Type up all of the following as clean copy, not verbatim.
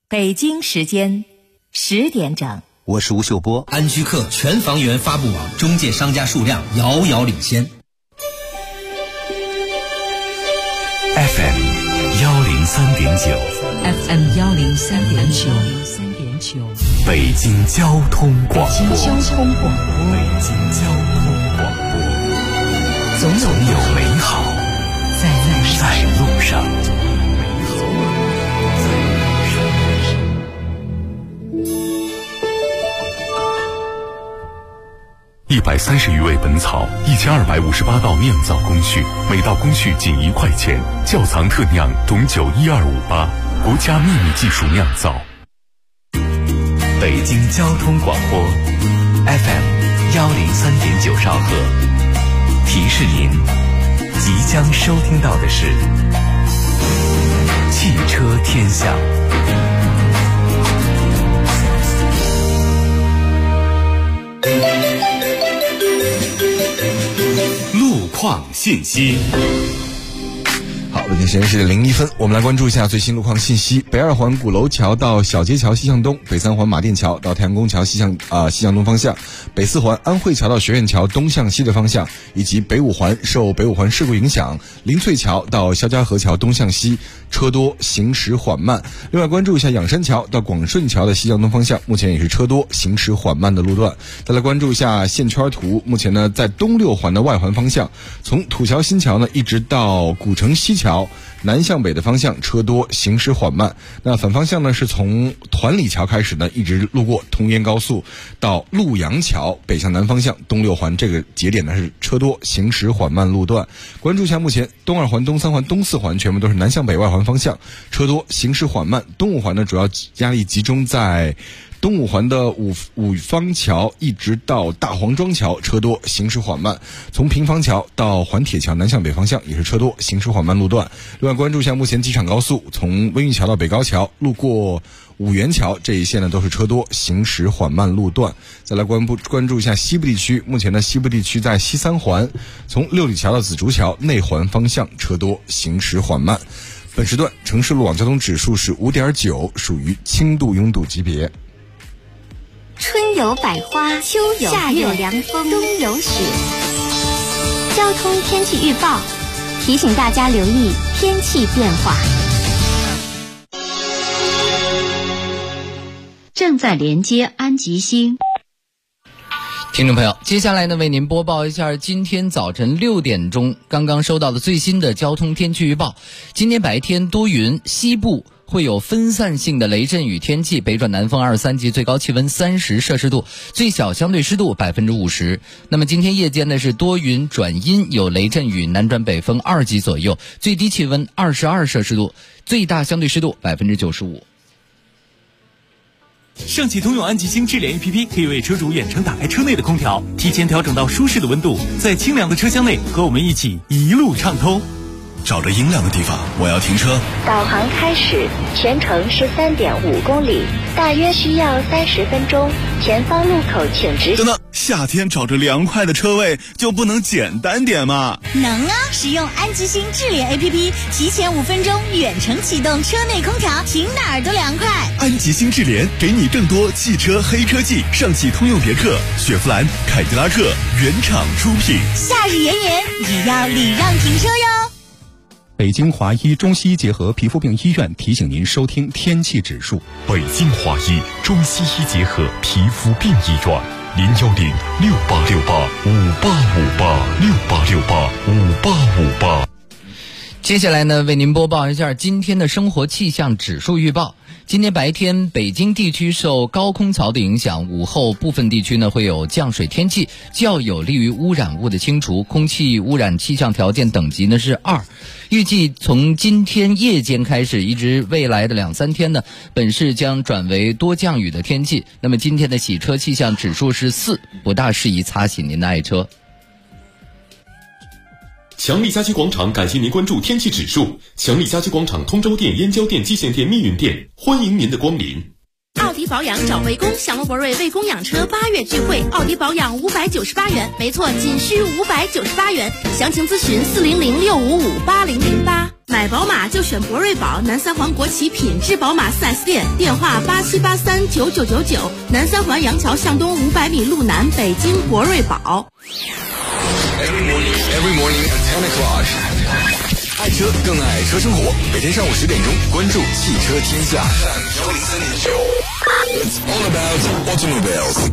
北京时间10点整。 我是吴秀波。 安居客全房源发布网中介商家数量遥遥领先。 FM 103.9 FM 103.9 北京交通广播。总有美好在路上。130余味本草，1258道酿造工序，每道工序仅1块钱。窖藏特酿种酒12588，国家秘密技术酿造。北京交通广播 FM 103.9兆赫，提示您即将收听到的是汽车天下。路况信息。 好，北京时间是01分，我们来关注一下最新路况信息。北二环鼓楼桥到小街桥西向东，北三环马甸桥到太阳宫桥西向东方向，北四环安慧桥到学院桥东向西的方向，以及北五环受北五环事故影响，林翠桥到肖家河桥东向西车多，行驶缓慢。另外关注一下仰山桥到广顺桥的西向东方向，目前也是车多，行驶缓慢的路段。再来关注一下线圈图，目前呢在东六环的外环方向，从土桥新桥呢一直到古城西桥南向北的方向车多，行驶缓慢。那反方向呢是从团里桥开始呢，一直路过通燕高速到陆阳桥北向南方向，东六环这个节点呢是车多，行驶缓慢路段。关注一下目前东二环、东三环、东四环全部都是南向北外环方向，车多，行驶缓慢。东五环呢主要压力集中在东五环的五方桥一直到大黄庄桥，车多，行驶缓慢。从平房桥到环铁桥南向北方向也是车多，行驶缓慢路段。另外关注一下目前机场高速从温榆桥到北高桥路过五元桥这一线呢都是车多，行驶缓慢路段。再来关注一下西部地区，目前呢西部地区在西三环从六里桥到紫竹桥内环方向车多，行驶缓慢。本时段城市路网交通指数是5.9，属于轻度拥堵级别。 春有百花，秋有夏有凉风，冬有雪。交通天气预报提醒大家留意天气变化。 正在连接安吉星。 听众朋友，接下来呢为您播报一下今天早晨6点钟刚刚收到的最新的交通天气预报。今天白天多云，西部会有分散性的雷阵雨天气，北转南风2、3级，最高气温30摄氏度，最小相对湿度50%。那么今天夜间呢是多云转阴，有雷阵雨，南转北风2级左右，最低气温22摄氏度，最大相对湿度95%。 上汽通用安吉星智联 APP 可以为车主远程打开车内的空调，提前调整到舒适的温度，在清凉的车厢内和我们一起一路畅通。 找着阴凉的地方，我要停车。 导航开始，全程是3.5公里，大约需要30分钟。前方路口请直。 等等，夏天找着凉快的车位就不能简单点吗？ 能啊！使用安吉星智联 APP， 提前5分钟远程启动车内空调，停哪儿都凉快。 安吉星智联给你更多汽车黑科技，上汽通用别克、雪佛兰、凯迪拉克原厂出品。 夏日炎炎，也要礼让停车哟。 北京华医中西医结合皮肤病医院提醒您收听天气指数。 北京华医中西医结合皮肤病医院，0106868585858，68685858。 接下来呢，为您播报一下今天的生活气象指数预报。今天白天，北京地区受高空槽的影响，午后部分地区呢会有降水天气，较有利于污染物的清除，空气污染气象条件等级呢是2。预计从今天夜间开始，一直未来的2、3天呢，本市将转为多降雨的天气。那么今天的洗车气象指数是4，不大适宜擦洗您的爱车。 强力家居广场感谢您关注天气指数。强力家居广场通州店、燕郊店、蓟县店、密云店，欢迎您的光临。 奥迪保养找魏工，享乐博瑞魏工养车8月聚会，奥迪保养598元，没错，仅需598元。详情咨询400655808。买宝马马就选博瑞宝，南三环国企品质宝马 4S 店，电话87839999，南三环杨桥向东500米路南，北京博瑞宝。 Every morning at 10 o'clock， 爱车更爱车生活。每天上午10点钟，关注汽车天下。It's all about automobiles。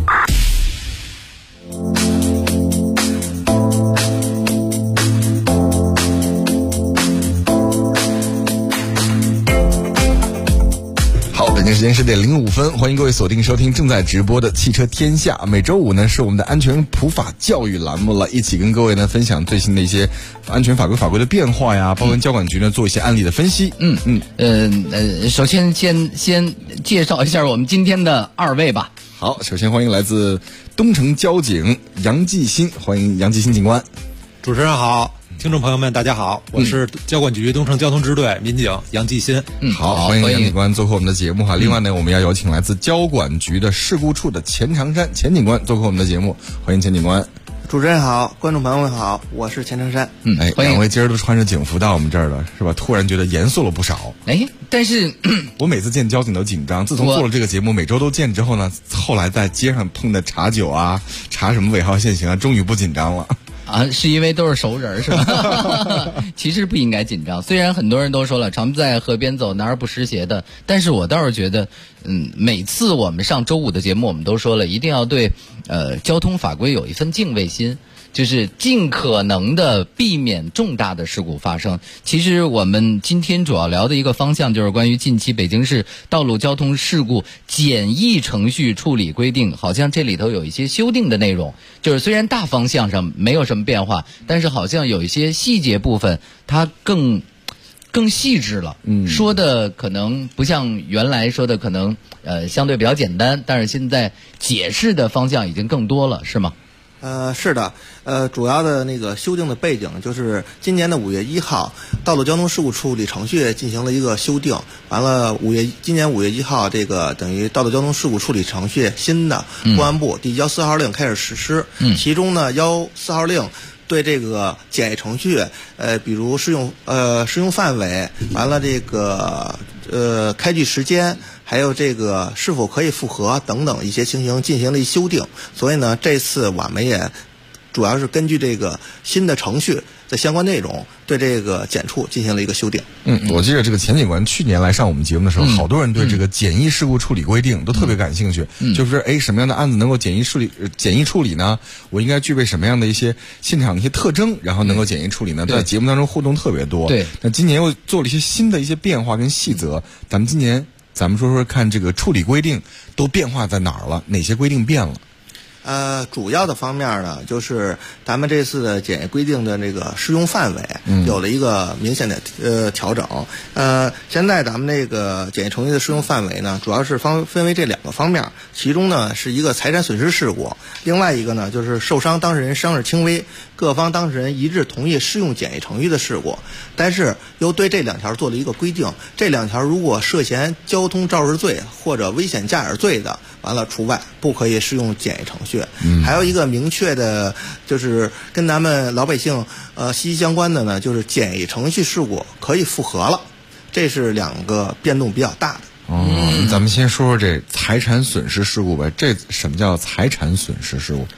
北京时间10点05分，欢迎各位锁定收听正在直播的汽车天下。每周五呢是我们的安全普法教育栏目了，一起跟各位呢分享最新的一些安全法规的变化呀，包括交管局呢做一些案例的分析。 首先先介绍一下我们今天的二位吧。 好，首先欢迎来自东城交警杨继新，欢迎杨继新警官。 主持人好，听众朋友们大家好，我是交管局东城交通支队民警杨继新。 好，欢迎杨警官做客我们的节目哈。另外呢，我们要有请来自交管局的事故处的钱长山钱警官做客我们的节目，欢迎钱警官。 主持人好，观众朋友们好，我是钱长山。 两位今儿都穿着警服到我们这儿了，是吧？突然觉得严肃了不少。 但是我每次见交警都紧张，自从做了这个节目，每周都见之后呢，后来在街上碰的查酒啊，查什么尾号限行啊，终于不紧张了。 是因为都是熟人是吧？其实不应该紧张，虽然很多人都说了常在河边走哪儿不湿鞋的，但是我倒是觉得每次我们上周五的节目我们都说了，一定要对交通法规有一份敬畏心，就是尽可能的避免重大的事故发生。其实我们今天主要聊的一个方向就是关于近期北京市道路交通事故简易程序处理规定，好像这里头有一些修订的内容，就是虽然大方向上没有什么变化，但是好像有一些细节部分它更细致了。说的可能不像原来说的可能相对比较简单，但是现在解释的方向已经更多了，是吗？ 是的，主要的那个修订的背景就是今年的5月1号，道路交通事故处理程序进行了一个修订，完了今年5月1号，这个等于道路交通事故处理程序新的公安部第14号令开始实施，其中呢14号令对这个简易程序，比如适用范围，完了这个开具时间，还有这个是否可以复核等等一些情形进行了一修订。所以呢，这次我们也主要是根据这个新的程序的相关内容，对这个检处进行了一个修订。 我记得这个钱警官去年来上我们节目的时候，好多人对这个简易事故处理规定都特别感兴趣，就是什么样的案子能够简易处理呢？我应该具备什么样的一些现场的一些特征，然后能够简易处理呢？在节目当中互动特别多。对，那今年又做了一些新的一些变化跟细则，咱们说说看，这个处理规定都变化在哪儿了？哪些规定变了？ 主要的方面呢，就是咱们这次的简易规定的这个适用范围有了一个明显的调整。现在咱们这个简易程序的适用范围呢，主要是分为这2个方面，其中呢是一个财产损失事故，另外一个呢就是受伤当事人伤势轻微，各方当事人一致同意适用简易程序的事故。但是又对这2条做了一个规定，这2条如果涉嫌交通肇事罪或者危险驾驶罪的，完了除外，不可以适用简易程序。还有一个明确的，就是跟咱们老百姓息息相关的呢，就是简易程序事故可以复核了，这是2个变动比较大的。 咱们先说说这财产损失事故呗。这什么叫财产损失事故？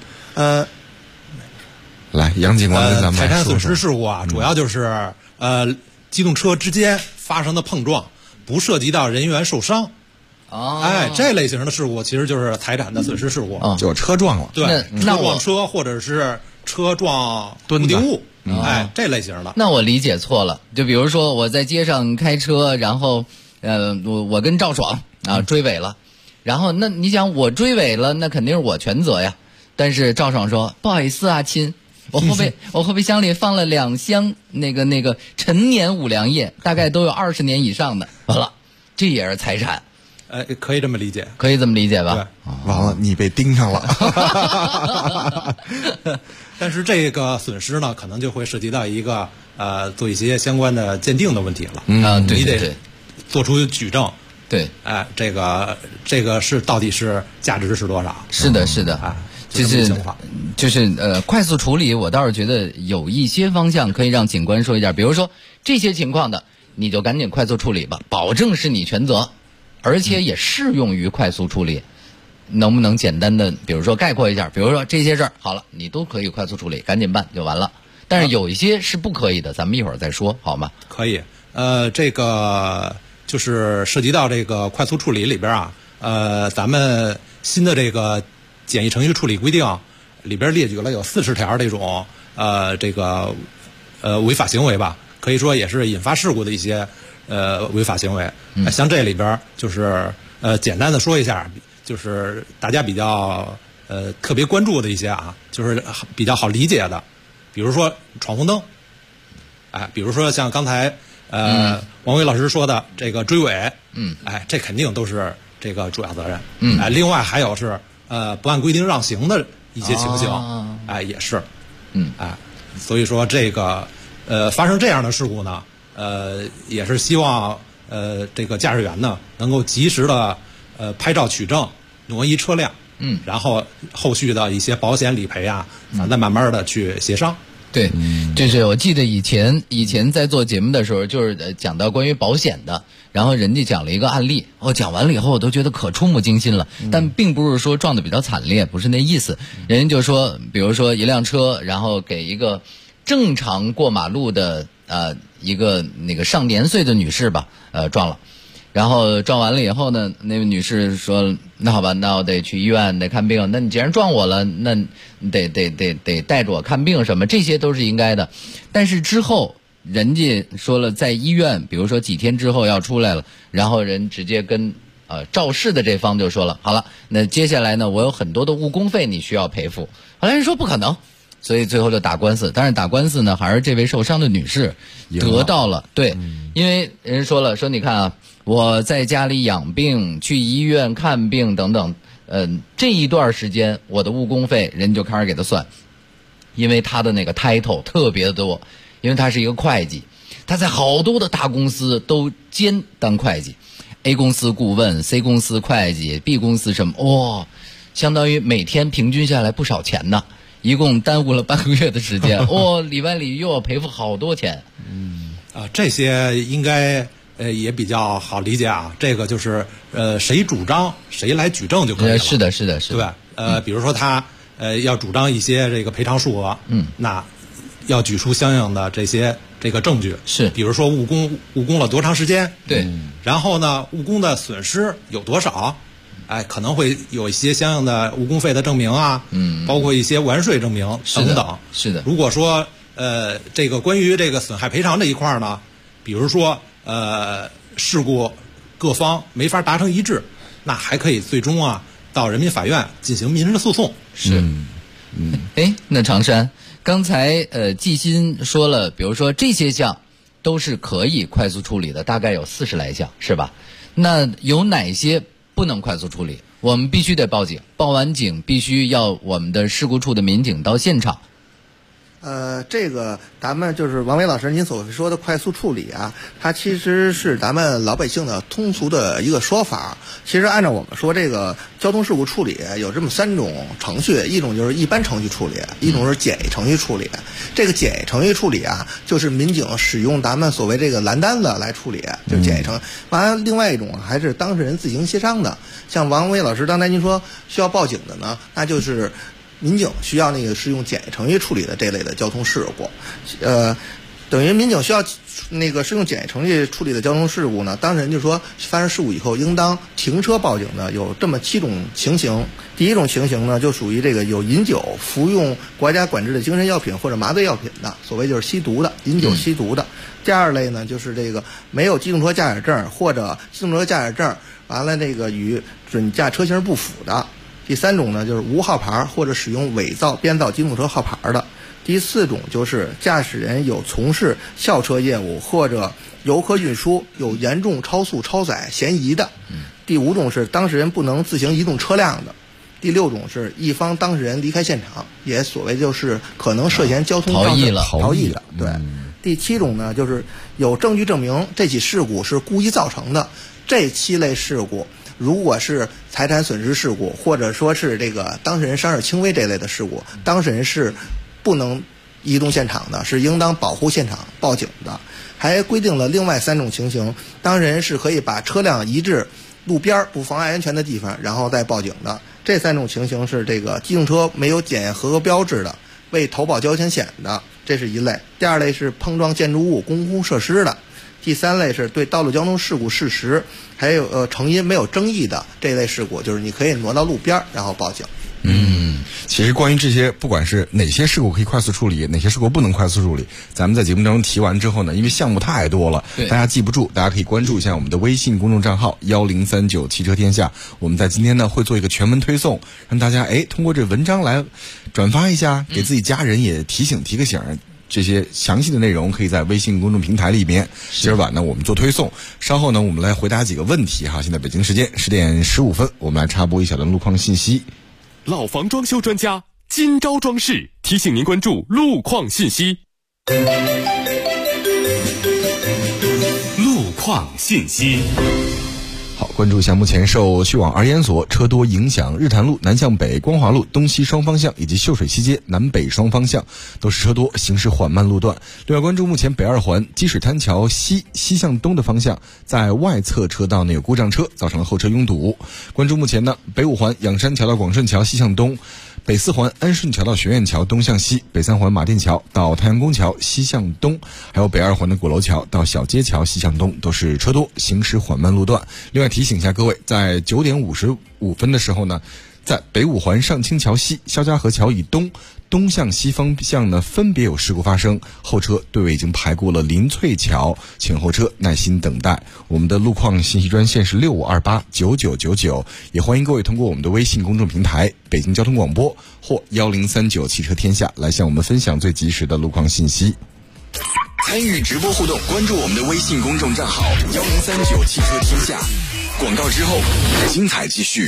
来，杨警官跟咱们财产损失事故啊，主要就是机动车之间发生的碰撞，不涉及到人员受伤。这类型的事故其实就是财产的损失事故， 就是车撞了。 对，车撞车或者是车撞固定物，这类型的。 那我理解错了，就比如说我在街上开车，然后我跟赵爽追尾了，然后那你想我追尾了，那肯定是我全责呀。但是赵爽说不好意思啊亲，我后备箱里放了2箱那个陈年五粮液，大概都有20年以上的，完了，这也是财产。 可以这么理解， 可以这么理解吧？ 完了，你被盯上了。 但是这个损失呢，可能就会涉及到一个做一些相关的鉴定的问题了。 对， 你得做出举证。 对， 这个是到底是价值是多少？ 是的，就是快速处理，我倒是觉得有一些方向可以让警官说一下，比如说这些情况的。 你就赶紧快速处理吧，保证是你全责，而且也适用于快速处理。能不能简单的比如说概括一下，比如说这些事儿好了你都可以快速处理，赶紧办就完了，但是有一些是不可以的，咱们一会儿再说好吗？ 可以。这个就是涉及到这个快速处理里边啊，咱们新的这个简易程序处理规定里边列举了有40条这种这个违法行为吧，可以说也是引发事故的一些违法行为。像这里边就是简单的说一下，就是大家比较特别关注的一些啊，就是比较好理解的，比如说闯红灯，比如说像刚才王伟老师说的这个追尾，这肯定都是这个主要责任。另外还有是不按规定让行的一些情形，也是，所以说这个发生这样的事故呢，也是希望这个驾驶员呢能够及时的拍照取证，挪移车辆，然后后续的一些保险理赔啊，咱再慢慢的去协商。 对，就是我记得以前在做节目的时候，就是讲到关于保险的，然后人家讲了一个案例，我讲完了以后我都觉得可触目惊心了，但并不是说撞得比较惨烈，不是那意思。人家就说，比如说一辆车，然后给一个正常过马路的一个那个上年岁的女士吧，撞了。然后撞完了以后呢，那位女士说：“那好吧，那我得去医院得看病。那你既然撞我了，那得带着我看病什么，这些都是应该的。但是之后人家说了，在医院，比如说几天之后要出来了，然后人直接跟肇事的这方就说了，好了，那接下来呢，我有很多的误工费你需要赔付。后来人说不可能。”所以最后就打官司，但是打官司呢，还是这位受伤的女士得到了，对，因为人说了，说你看啊，我在家里养病，去医院看病等等，这一段时间我的误工费人就开始给他算，因为他的那个 title 特别多，因为他是一个会计，他在好多的大公司都兼当会计 ，A 公司顾问 ，C 公司会计 ，B 公司什么，相当于每天平均下来不少钱呢。一共耽误了半个月的时间，里外里又要赔付好多钱。 这些应该也比较好理解啊。这个就是谁主张谁来举证就可以了。 是的， 对吧？比如说他要主张一些这个赔偿数额，那要举出相应的这个证据。 是， 比如说误工了多长时间？ 对。 然后呢，误工的损失有多少？可能会有一些相应的误工费的证明啊，包括一些完税证明等等。 是的。 如果说这个关于这个损害赔偿这一块呢，比如说事故各方没法达成一致，那还可以最终到人民法院进行民事诉讼。 是。那常山刚才季新说了，比如说这些项都是可以快速处理的，大概有40来项，是吧？那有哪些不能快速处理？我们必须得报警，报完警必须要我们的事故处的民警到现场。 这个咱们就是王伟老师您所说的快速处理啊，它其实是咱们老百姓的通俗的一个说法。其实按照我们说，这个交通事故处理有这么3种程序，一种就是一般程序处理，一种是简易程序处理。这个简易程序处理啊，就是民警使用咱们所谓这个蓝单子来处理，就是简易程序。完了，另外一种还是当事人自行协商的。像王伟老师刚才您说需要报警的呢，那就是民警需要是用简易程序处理的这类的交通事故，等于民警需要是用简易程序处理的交通事故呢，当事人就说发生事故以后应当停车报警的有这么7种情形。第一种情形呢，就属于这个有饮酒、服用国家管制的精神药品或者麻醉药品的，所谓就是吸毒的，饮酒吸毒的。第二类呢，就是这个没有机动车驾驶证或者机动车驾驶证完了这个与准驾车型不符的。第3种呢，就是无号牌或者使用伪造、编造机动车号牌的。第4种就是驾驶人有从事校车业务或者游客运输有严重超速超载嫌疑的。第5种是当事人不能自行移动车辆的。第6种是一方当事人离开现场，也所谓就是可能涉嫌交通逃逸的。对。第7种呢，就是有证据证明这起事故是故意造成的。这7类事故，如果是财产损失事故，或者说是这个当事人伤势轻微这类的事故，当事人是不能移动现场的，是应当保护现场报警的。还规定了另外3种情形，当事人是可以把车辆移至路边不妨碍安全的地方，然后再报警的。这3种情形是这个机动车没有检验合格标志的，未投保交强险的，这是一类。第2类是碰撞建筑物、公共设施的。第3类是对道路交通事故事实还有成因没有争议的这类事故，就是你可以挪到路边然后报警。 其实关于这些，不管是哪些事故可以快速处理，哪些事故不能快速处理，咱们在节目当中提完之后呢，因为项目太多了，大家记不住，大家可以关注一下我们的微信公众账号1039汽车天下。我们在今天呢会做一个全文推送，让大家通过这文章来转发一下，给自己家人也提个醒。这些详细的内容可以在微信公众平台里面。今儿晚呢我们做推送，稍后呢我们来回答几个问题哈。现在北京时间10点15分，我们来插播一小段路况信息。 老房装修专家金招装饰提醒您关注路况信息。路况信息。 好，关注一下目前受去往儿研所车多影响，日坛路南向北、光华路东西双方向以及秀水西街南北双方向都是车多，行驶缓慢路段。另外关注目前北2环积水滩桥西向东的方向，在外侧车道内有故障车，造成了后车拥堵。关注目前呢北5环仰山桥到广顺桥西向东，北4环安顺桥到学院桥东向西，北3环马甸桥到太阳宫桥西向东，还有北2环的鼓楼桥到小街桥西向东都是车多，行驶缓慢路段。另外提醒一下各位，在9点55分的时候呢，在北5环上清桥西、肖家河桥以东向西方向呢分别有事故发生，后车队尾已经排过了林翠桥，请后车耐心等待。我们的路况信息专线是65289999，也欢迎各位通过我们的微信公众平台北京交通广播或1039汽车天下来向我们分享最及时的路况信息。 参与直播互动，关注我们的微信公众账号1039汽车天下。广告之后，精彩继续。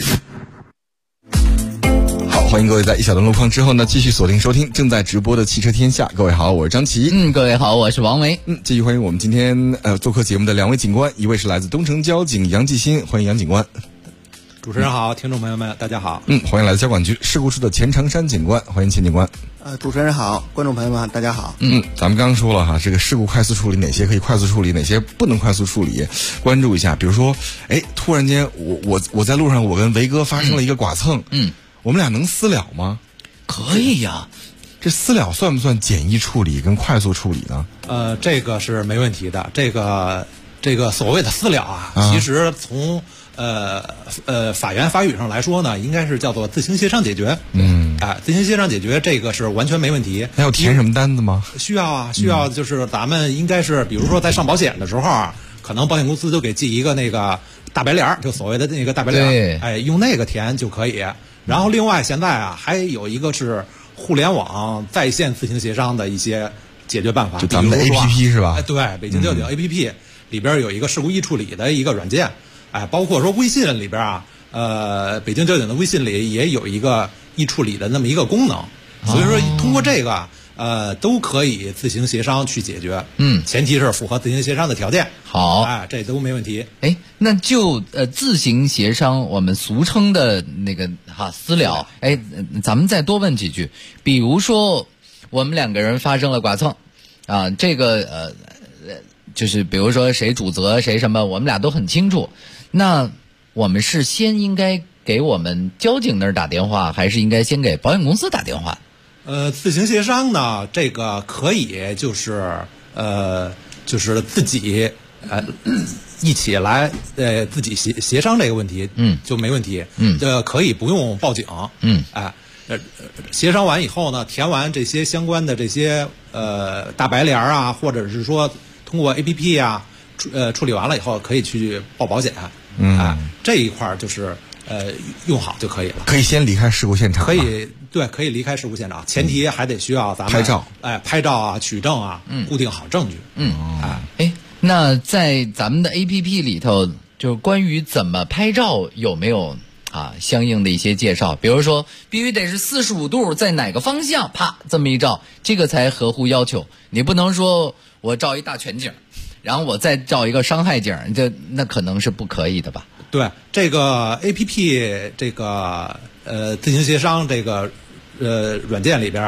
好，欢迎各位在一小段路况之后呢，继续锁定收听正在直播的汽车天下。各位好，我是张琪。 各位好，我是王维。 继续欢迎我们今天做客节目的2位警官，一位是来自东城交警杨继新，欢迎杨警官。 主持人好，听众朋友们大家好。 欢迎来自交管局事故处的钱长山警官，欢迎钱警官。 主持人好，观众朋友们大家好。 咱们刚刚说了哈，这个事故快速处理哪些可以快速处理，哪些不能快速处理，关注一下。比如说，突然间我在路上，我跟维哥发生了一个剐蹭，我们俩能私了吗？ 可以呀。 这私了算不算简易处理跟快速处理呢？ 这个是没问题的。这个所谓的私了啊，其实从法源法语上来说呢，应该是叫做自行协商解决。自行协商解决这个是完全没问题。 还要填什么单子吗？ 需要啊，需要就是咱们应该是，比如说在上保险的时候啊，可能保险公司就给寄一个那个大白联，就所谓的那个大白联，用那个填就可以。然后另外现在啊，还有一个是互联网在线自行协商的一些解决办法， 就咱们的 APP 是吧？ 对，北京交警 APP 里边有一个事故易处理的一个软件，包括说微信里边啊，北京交警的微信里也有一个易处理的那么一个功能，所以说通过这个都可以自行协商去解决。前提是符合自行协商的条件。 好， 这都没问题。 那就自行协商，我们俗称的那个私了。咱们再多问几句，比如说我们2个人发生了剐蹭啊，这个就是比如说谁主责谁什么，我们俩都很清楚。那我们是先应该给我们交警那儿打电话，还是应该先给保险公司打电话？ 自行协商呢，这个可以就是自己一起来自己协商这个问题，就没问题。可以不用报警。协商完以后呢，填完这些相关的这些大白联啊，或者是说通过 APP 啊处理完了以后，可以去报保险。这一块就是用好就可以了。 可以先离开事故现场。 可以离开事故现场，前提还得需要咱们拍照啊、取证啊，固定好证据。 那在咱们的 APP 里头，就是关于怎么拍照有没有相应的一些介绍？比如说必须得是45度，在哪个方向啪这么一照，这个才合乎要求。你不能说我照一大全景，然后我再照一个伤害景，那可能是不可以的吧？ 对，这个 APP 这个自行协商这个软件里边啊，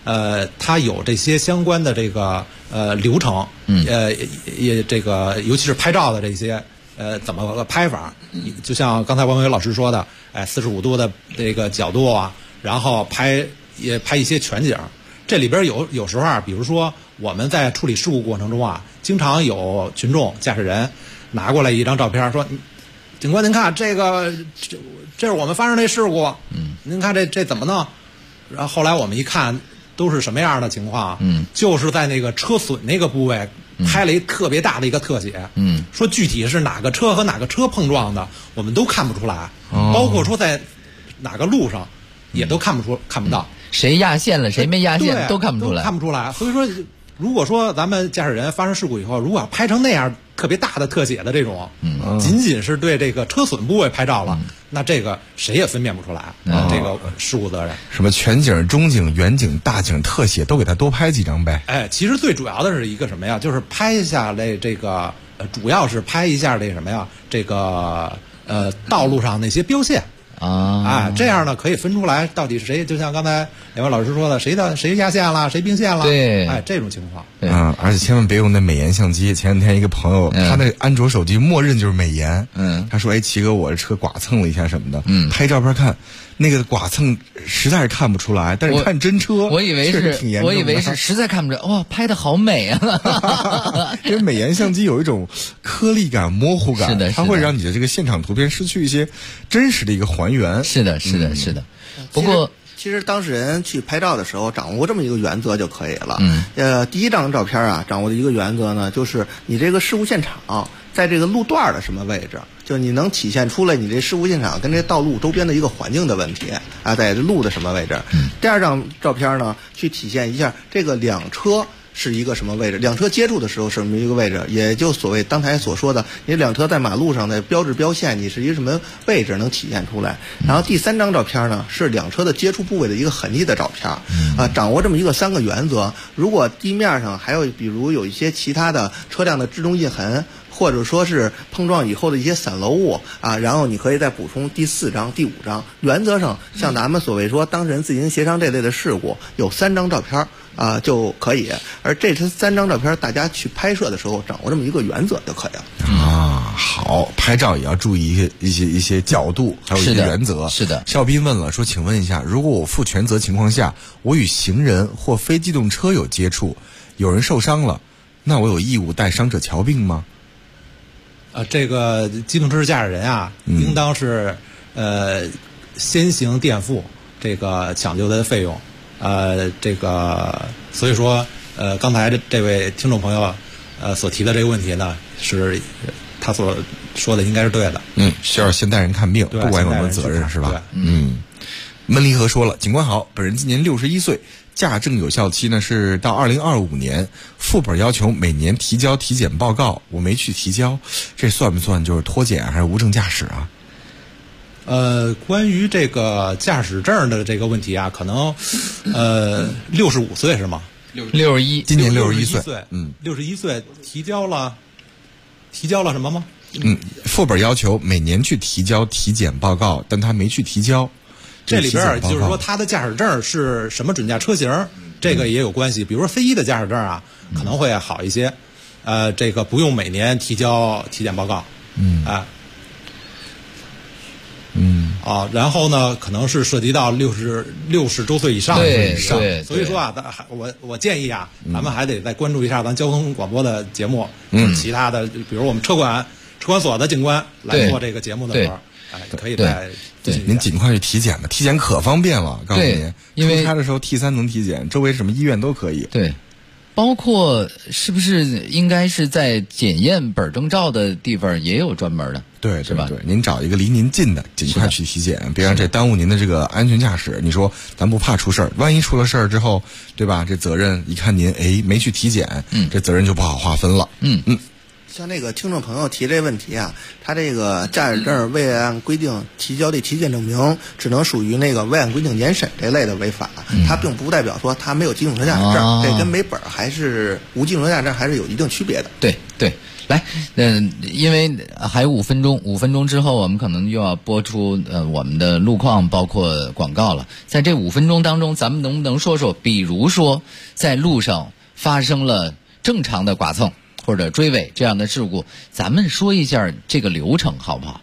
它有这些相关的这个流程，也这个尤其是拍照的这些怎么个拍法，就像刚才王伟老师说的，45度的这个角度啊，然后也拍一些全景。这里边有时候啊，比如说我们在处理事故过程中啊，经常有群众驾驶人拿过来一张照片，说：“警官，您看这是我们发生这事故，您看这怎么弄？”然后后来我们一看，都是什么样的情况？就是在那个车损那个部位拍了一特别大的一个特写。说具体是哪个车和哪个车碰撞的，我们都看不出来，包括说在哪个路上，也都看不到。 谁压线了，谁没压线，都看不出来， 看不出来。所以说，如果说咱们驾驶人发生事故以后，如果要拍成那样特别大的特写的这种，仅仅是对这个车损部位拍照了，那这个谁也分辨不出来这个事故责任。 什么全景、中景、远景、大景、特写都给他多拍几张呗。 其实最主要的是一个什么呀？就是拍下来这个主要是拍一下这什么呀？这个道路上那些标线。这样呢可以分出来到底是谁，就像刚才两位老师说的，谁压线了，谁并线了， 对， 这种情况。 而且千万别用那美颜相机。前两天一个朋友，他那安卓手机默认就是美颜，他说：“齐哥，我这车剐蹭了一下什么的。”拍照片看，那个剐蹭实在是看不出来，但是看真车， 我以为是实在看不出来，哇，拍的好美啊！ 因为美颜相机有一种颗粒感、模糊感，它会让你的这个现场图片失去一些真实的一个还原。 是的。不过， 其实当事人去拍照的时候，掌握这么一个原则就可以了。第一张照片啊，掌握的一个原则呢，就是你这个事故现场在这个路段的什么位置，就你能体现出来你这事故现场跟这道路周边的一个环境的问题啊，在路的什么位置。第二张照片呢，去体现一下这个两车是一个什么位置，两车接触的时候是什么一个位置，也就所谓刚才所说的，你两车在马路上的标志标线，你是一个什么位置能体现出来。然后第三张照片呢，是两车的接触部位的一个痕迹的照片掌握这么一个3个原则。如果地面上还有比如有一些其他的车辆的制动印痕，或者说是碰撞以后的一些散落物然后你可以再补充第4张、第5张。原则上，像咱们所谓说当事人自行协商这类的事故，有3张照片就可以。而这3张照片，大家去拍摄的时候掌握这么一个原则就可以了。 好，拍照也要注意一些角度，还有一些原则。 是的。 邵斌问了说：“请问一下，如果我负全责情况下，我与行人或非机动车有接触，有人受伤了，那我有义务带伤者瞧病吗？” 这个机动车驾驶人应当是先行垫付这个抢救的费用。这个所以说刚才这位听众朋友所提的这个问题呢，是他所说的应该是对的。 需要先带人看病，不管有没有责任，是吧？闷离合说了：“警官好，本人今年61岁，驾证有效期呢是到2025年，副本要求每年提交体检报告，我没去提交，这算不算就是脱检还是无证驾驶啊？” 关于这个驾驶证的这个问题可能65岁是吗 ？61， 今年61岁。 61岁提交了什么吗？ 副本要求每年去提交体检报告，但他没去提交。 这里边就是说他的驾驶证是什么准驾车型，这个也有关系。比如说 C1 的驾驶证可能会好一些，这个不用每年提交体检报告。然后呢，可能是涉及到60周岁以上。 对， 所以说我建议咱们还得再关注一下咱交通广播的节目，其他的，比如我们车管所的警官来做这个节目的时候，可以再您尽快去体检吧，体检可方便了，告诉您，因为出差的时候 T3能体检，周围什么医院都可以。 对。包括是不是应该是在检验本证照的地方也有专门的？ 对， 是吧？ 对，您找一个离您近的，尽快去体检，别让这耽误您的这个安全驾驶。你说咱不怕出事儿，万一出了事儿之后，对吧？这责任一看您没去体检，这责任就不好划分了。 像那个听众朋友提这问题他这个驾驶证未按规定提交的体检证明，只能属于那个未按规定年审这类的违法，它并不代表说他没有机动车驾驶证，这跟没本还是无机动车驾驶证还是有一定区别的。 对， 来，因为还有5分钟，5分钟之后我们可能又要播出我们的路况包括广告了。在这5分钟当中，咱们能不能说说，比如说在路上发生了正常的剐蹭或者追尾这样的事故，咱们说一下这个流程好不好？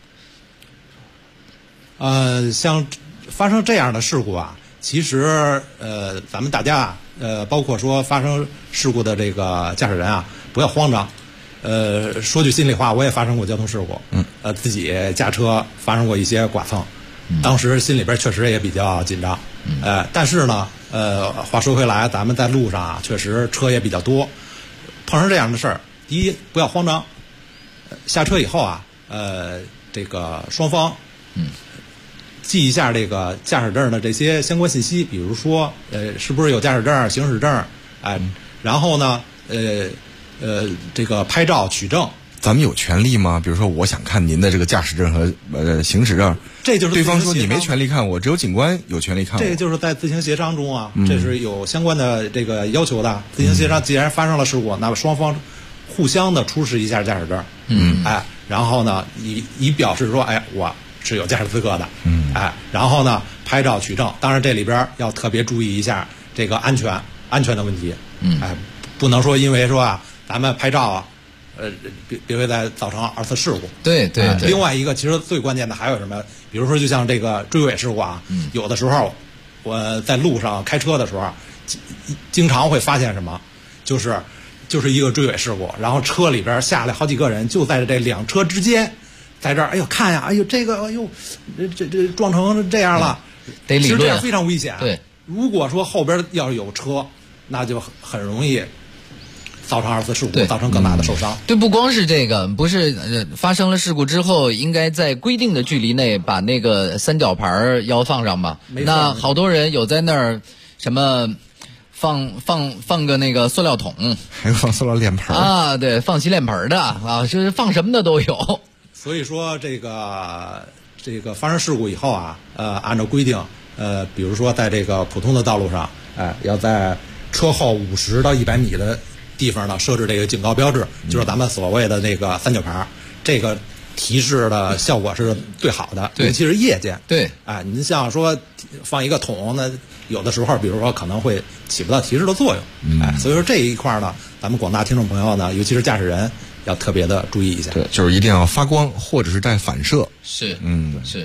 像发生这样的事故啊，其实咱们大家包括说发生事故的这个驾驶人啊，不要慌张。说句心里话，我也发生过交通事故，自己驾车发生过一些剐蹭，当时心里边确实也比较紧张，但是呢，话说回来，咱们在路上啊，确实车也比较多，碰上这样的事儿，第一不要慌张，下车以后啊，这个双方，记一下这个驾驶证的这些相关信息，比如说是不是有驾驶证、行驶证，然后呢，这个拍照取证。 咱们有权利吗？比如说，我想看您的这个驾驶证和行驶证， 这就是对方说你没权利看我，只有警官有权利看我。 这个就是在自行协商中啊，这是有相关的这个要求的。自行协商，既然发生了事故，那么双方互相的出示一下驾驶证，然后呢，以表示说，我是有驾驶资格的，然后呢，拍照取证。当然，这里边要特别注意一下这个安全的问题，不能说因为说啊，咱们拍照啊。别会再造成2次事故。 对。 另外一个，其实最关键的还有什么？比如说，就像这个追尾事故啊，有的时候我在路上开车的时候，经常会发现什么？就是一个追尾事故，然后车里边下来好几个人，就在这两车之间，在这儿，看呀，这个，这撞成这样了， 得理论， 其实这样非常危险。 对， 如果说后边要是有车，那就很容易造成2次事故，造成更大的受伤。 对，不光是这个，不是发生了事故之后，应该在规定的距离内把那个3角牌要放上吧？那好多人有在那儿什么放个那个塑料桶， 还有放塑料脸盆啊，对，放洗脸盆的啊，就是放什么的都有。 所以说这个发生事故以后啊，按照规定，比如说在这个普通的道路上，要在车后50到100米的地方呢设置这个警告标志，就是咱们所谓的那个3角牌，这个提示的效果是最好的，尤其是夜间。 对， 您像说放一个桶，那有的时候，比如说可能会起不到提示的作用。所以说这一块呢，咱们广大听众朋友呢，尤其是驾驶人，要特别的注意一下。 对，就是一定要发光或者是带反射。 是，是。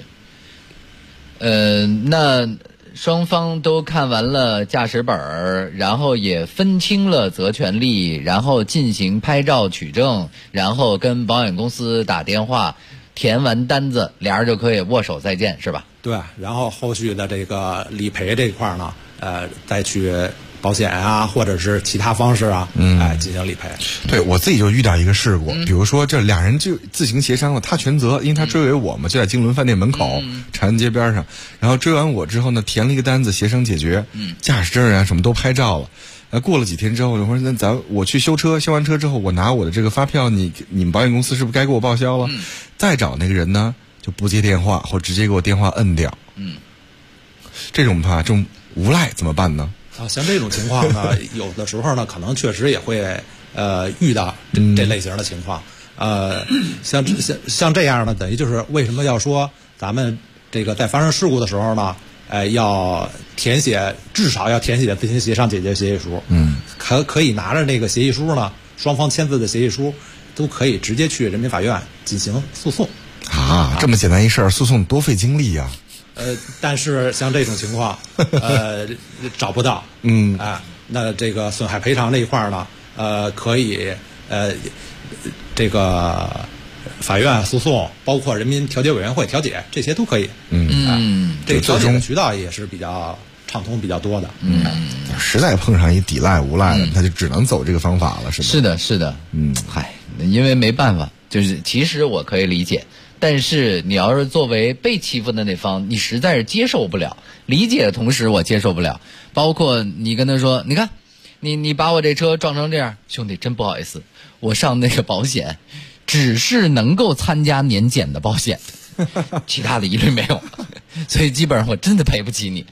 那双方都看完了驾驶本，然后也分清了责权利，然后进行拍照取证，然后跟保险公司打电话填完单子，俩人就可以握手再见，是吧？ 对，然后后续的这个理赔这块呢，再去保险啊，或者是其他方式啊，进行理赔。 对，我自己就遇到一个事故，比如说这俩人就自行协商了，他全责，因为他追尾我嘛，就在京伦饭店门口，长安街边上，然后追完我之后呢，填了一个单子，协商解决，驾驶证啊什么都拍照了。过了几天之后，我说那我去修车，修完车之后，我拿我的这个发票，你们保险公司是不是该给我报销了？再找那个人呢，就不接电话，或直接给我电话摁掉。这种无赖怎么办呢？ 像这种情况呢，有的时候呢，可能确实也会遇到这类型的情况。像这样呢，等于就是为什么要说咱们这个在发生事故的时候呢，要至少要填写自行协商解决协议书。可以拿着那个协议书呢，双方签字的协议书，都可以直接去人民法院进行诉讼。 这么简单一事儿，诉讼多费精力呀。 但是像这种情况，找不到，那这个损害赔偿这一块呢，可以这个法院诉讼，包括人民调解委员会调解，这些都可以。这个调解的渠道也是比较畅通、比较多的。 实在碰上一抵赖无赖的，他就只能走这个方法了，是吧？ 是的，是的。因为没办法，就是其实我可以理解。但是你要是作为被欺负的那方，你实在是接受不了，理解的同时我接受不了。包括你跟他说，你看你把我这车撞成这样，兄弟真不好意思，我上那个保险只是能够参加年检的保险，其他的一律没有，所以基本上我真的赔不起你。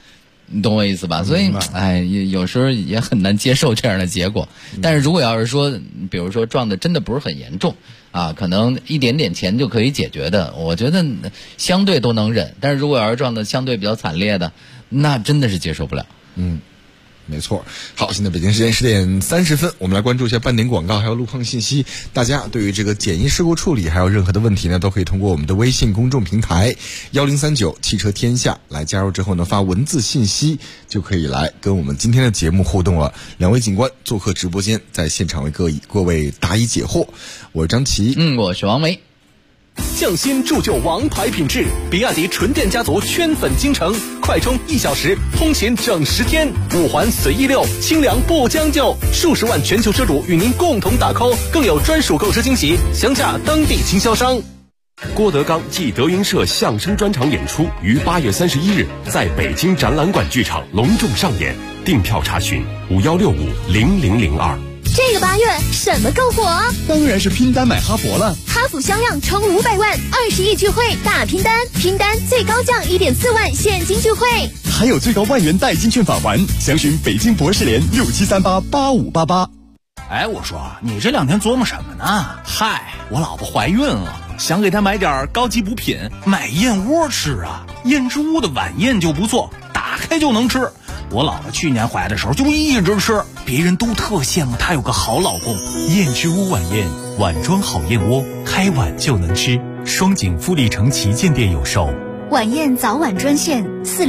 你懂我意思吧？所以，有时候也很难接受这样的结果。但是如果要是说，比如说撞的真的不是很严重啊，可能一点点钱就可以解决的，我觉得相对都能忍。但是如果要是撞的相对比较惨烈的，那真的是接受不了。 没错。好，现在北京时间10点30分，我们来关注一下半点广告还有路况信息。大家对于这个简易事故处理还有任何的问题呢，都可以通过我们的微信公众平台1039汽车天下来加入之后呢，发文字信息就可以来跟我们今天的节目互动了。两位警官做客直播间，在现场为各位答疑解惑。我是张琪， 我是王梅。 匠心铸就王牌品质，比亚迪纯电家族圈粉京城，快充1小时，通勤整10天，5环随意溜，清凉不将就，数十万全球车主与您共同打 call， 更有专属购车惊喜，详洽当地经销商。 郭德纲暨德云社相声专场演出于8月31日在北京展览馆剧场隆重上演，订票查询51650002。 这个8月什么够火？ 当然是拼单买哈佛了。 哈弗销量冲500万，20亿聚会大拼单，拼单最高降1.4万现金聚会， 还有最高万元代金券返还。详询北京博士联67388588。 我说你这2天琢磨什么呢？嗨，我老婆怀孕了，想给她买点高级补品，买燕窝吃啊。燕之屋的晚宴就不错，打开就能吃。我老婆去年怀的时候就一直吃，别人都特羡慕她有个好老公。 燕之屋晚宴，碗装好燕窝，开碗就能吃。双井富力城旗舰店有售。 晚宴早晚专线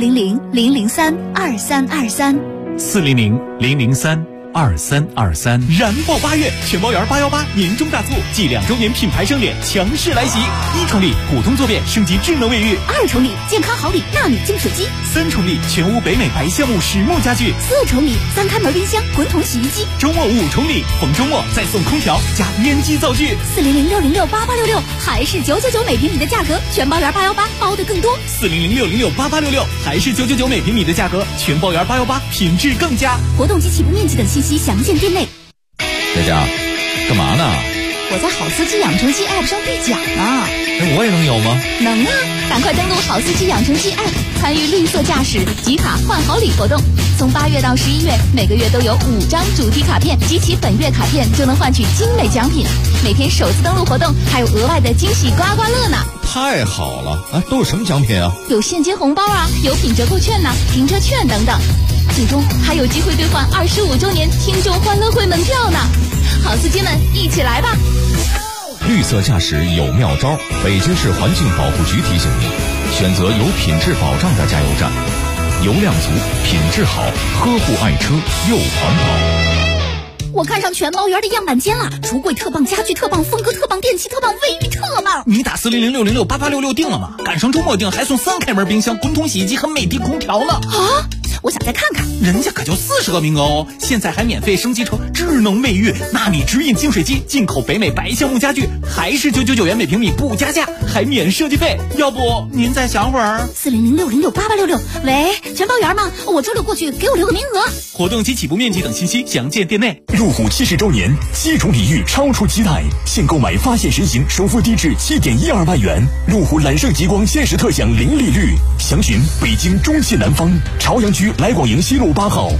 400-003-2323 400-003-2323。 燃爆8月，全包圆818年终大促，继2周年品牌盛典强势来袭。1重礼普通坐便升级智能卫浴 ，2重礼健康好礼纳米净水机 ，3重礼全屋北美白橡木实木家具 ，4重礼3开门冰箱滚筒洗衣机， 周末5重礼，逢周末再送空调加烟机灶具。 400-606-8866还是999每平米的价格，全包圆818包的更多。 400-606-8866还是999每平米的价格，全包圆818品质更佳。 活动及起步面积等信息详见店内。 佳佳，干嘛呢？ 我在好司机养成记 App 上兑奖呢。 我也能有吗？ 能啊！赶快登录好司机养成记 App， 参与绿色驾驶集卡换好礼活动。从8月到11月，每个月都有5张主题卡片，集齐本月卡片就能换取精美奖品。每天首次登录活动还有额外的惊喜刮刮乐呢！ 太好了！都有什么奖品啊？ 有现金红包啊，有品折扣券呢，停车券等等。最终还有机会兑换25周年听众欢乐会门票呢！好司机们，一起来吧！ 绿色驾驶有妙招，北京市环境保护局提醒您，选择有品质保障的加油站，油量足，品质好，呵护爱车又环保。 我看上全猫园的样板间了，橱柜特棒，家具特棒，风格特棒，电器特棒，卫浴特棒。 你打400-606-8866订了吗？赶上周末订还送3开门冰箱、滚筒洗衣机和美的空调呢。 啊！我想再看看， 人家可就40个名额哦！现在还免费升级成智能卫浴、纳米直饮净水机，进口北美白橡木家具，还是999元每平米不加价，还免设计费。要不您再想会儿 ？400-606-8866。喂，全包圆吗？我周六过去，给我留个名额。 活动及起步面积等信息详见店内。 入虎70周年，7重礼遇超出期待，现购买发现实行首付低至7.12万元，入虎揽胜极光限时特享零利率。详询北京中西南方朝阳区来广营西路8号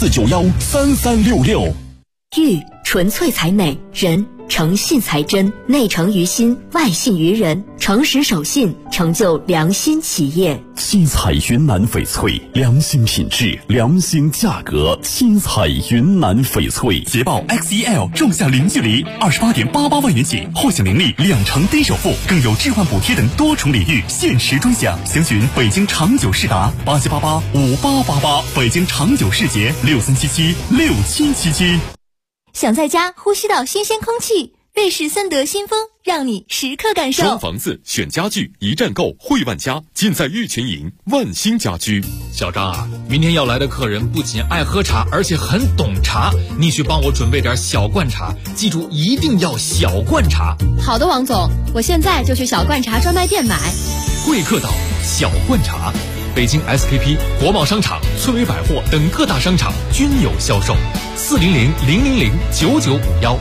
84913366。 玉纯粹才美，人诚信才真，内诚于心，外信于人，诚实守信，成就良心企业。 七彩云南翡翠，良心品质，良心价格。七彩云南翡翠，捷豹 XEL 仲夏零距离，28.88万元起，或享零利2成低首付，更有置换补贴等多重礼遇，限时专享。详询北京长久世达87885888，北京长久世捷63776777。 想在家呼吸到新鲜空气，瑞士森德新风让你时刻感受。 装房子选家具一站购汇万家，尽在玉泉营万兴家居。 小张啊，明天要来的客人不仅爱喝茶，而且很懂茶，你去帮我准备点小罐茶，记住一定要小罐茶。 好的，王总，我现在就去小罐茶专卖店买。 贵客岛小罐茶，北京 SKP、国贸商场、村委百货等各大商场均有销售。400-000-9951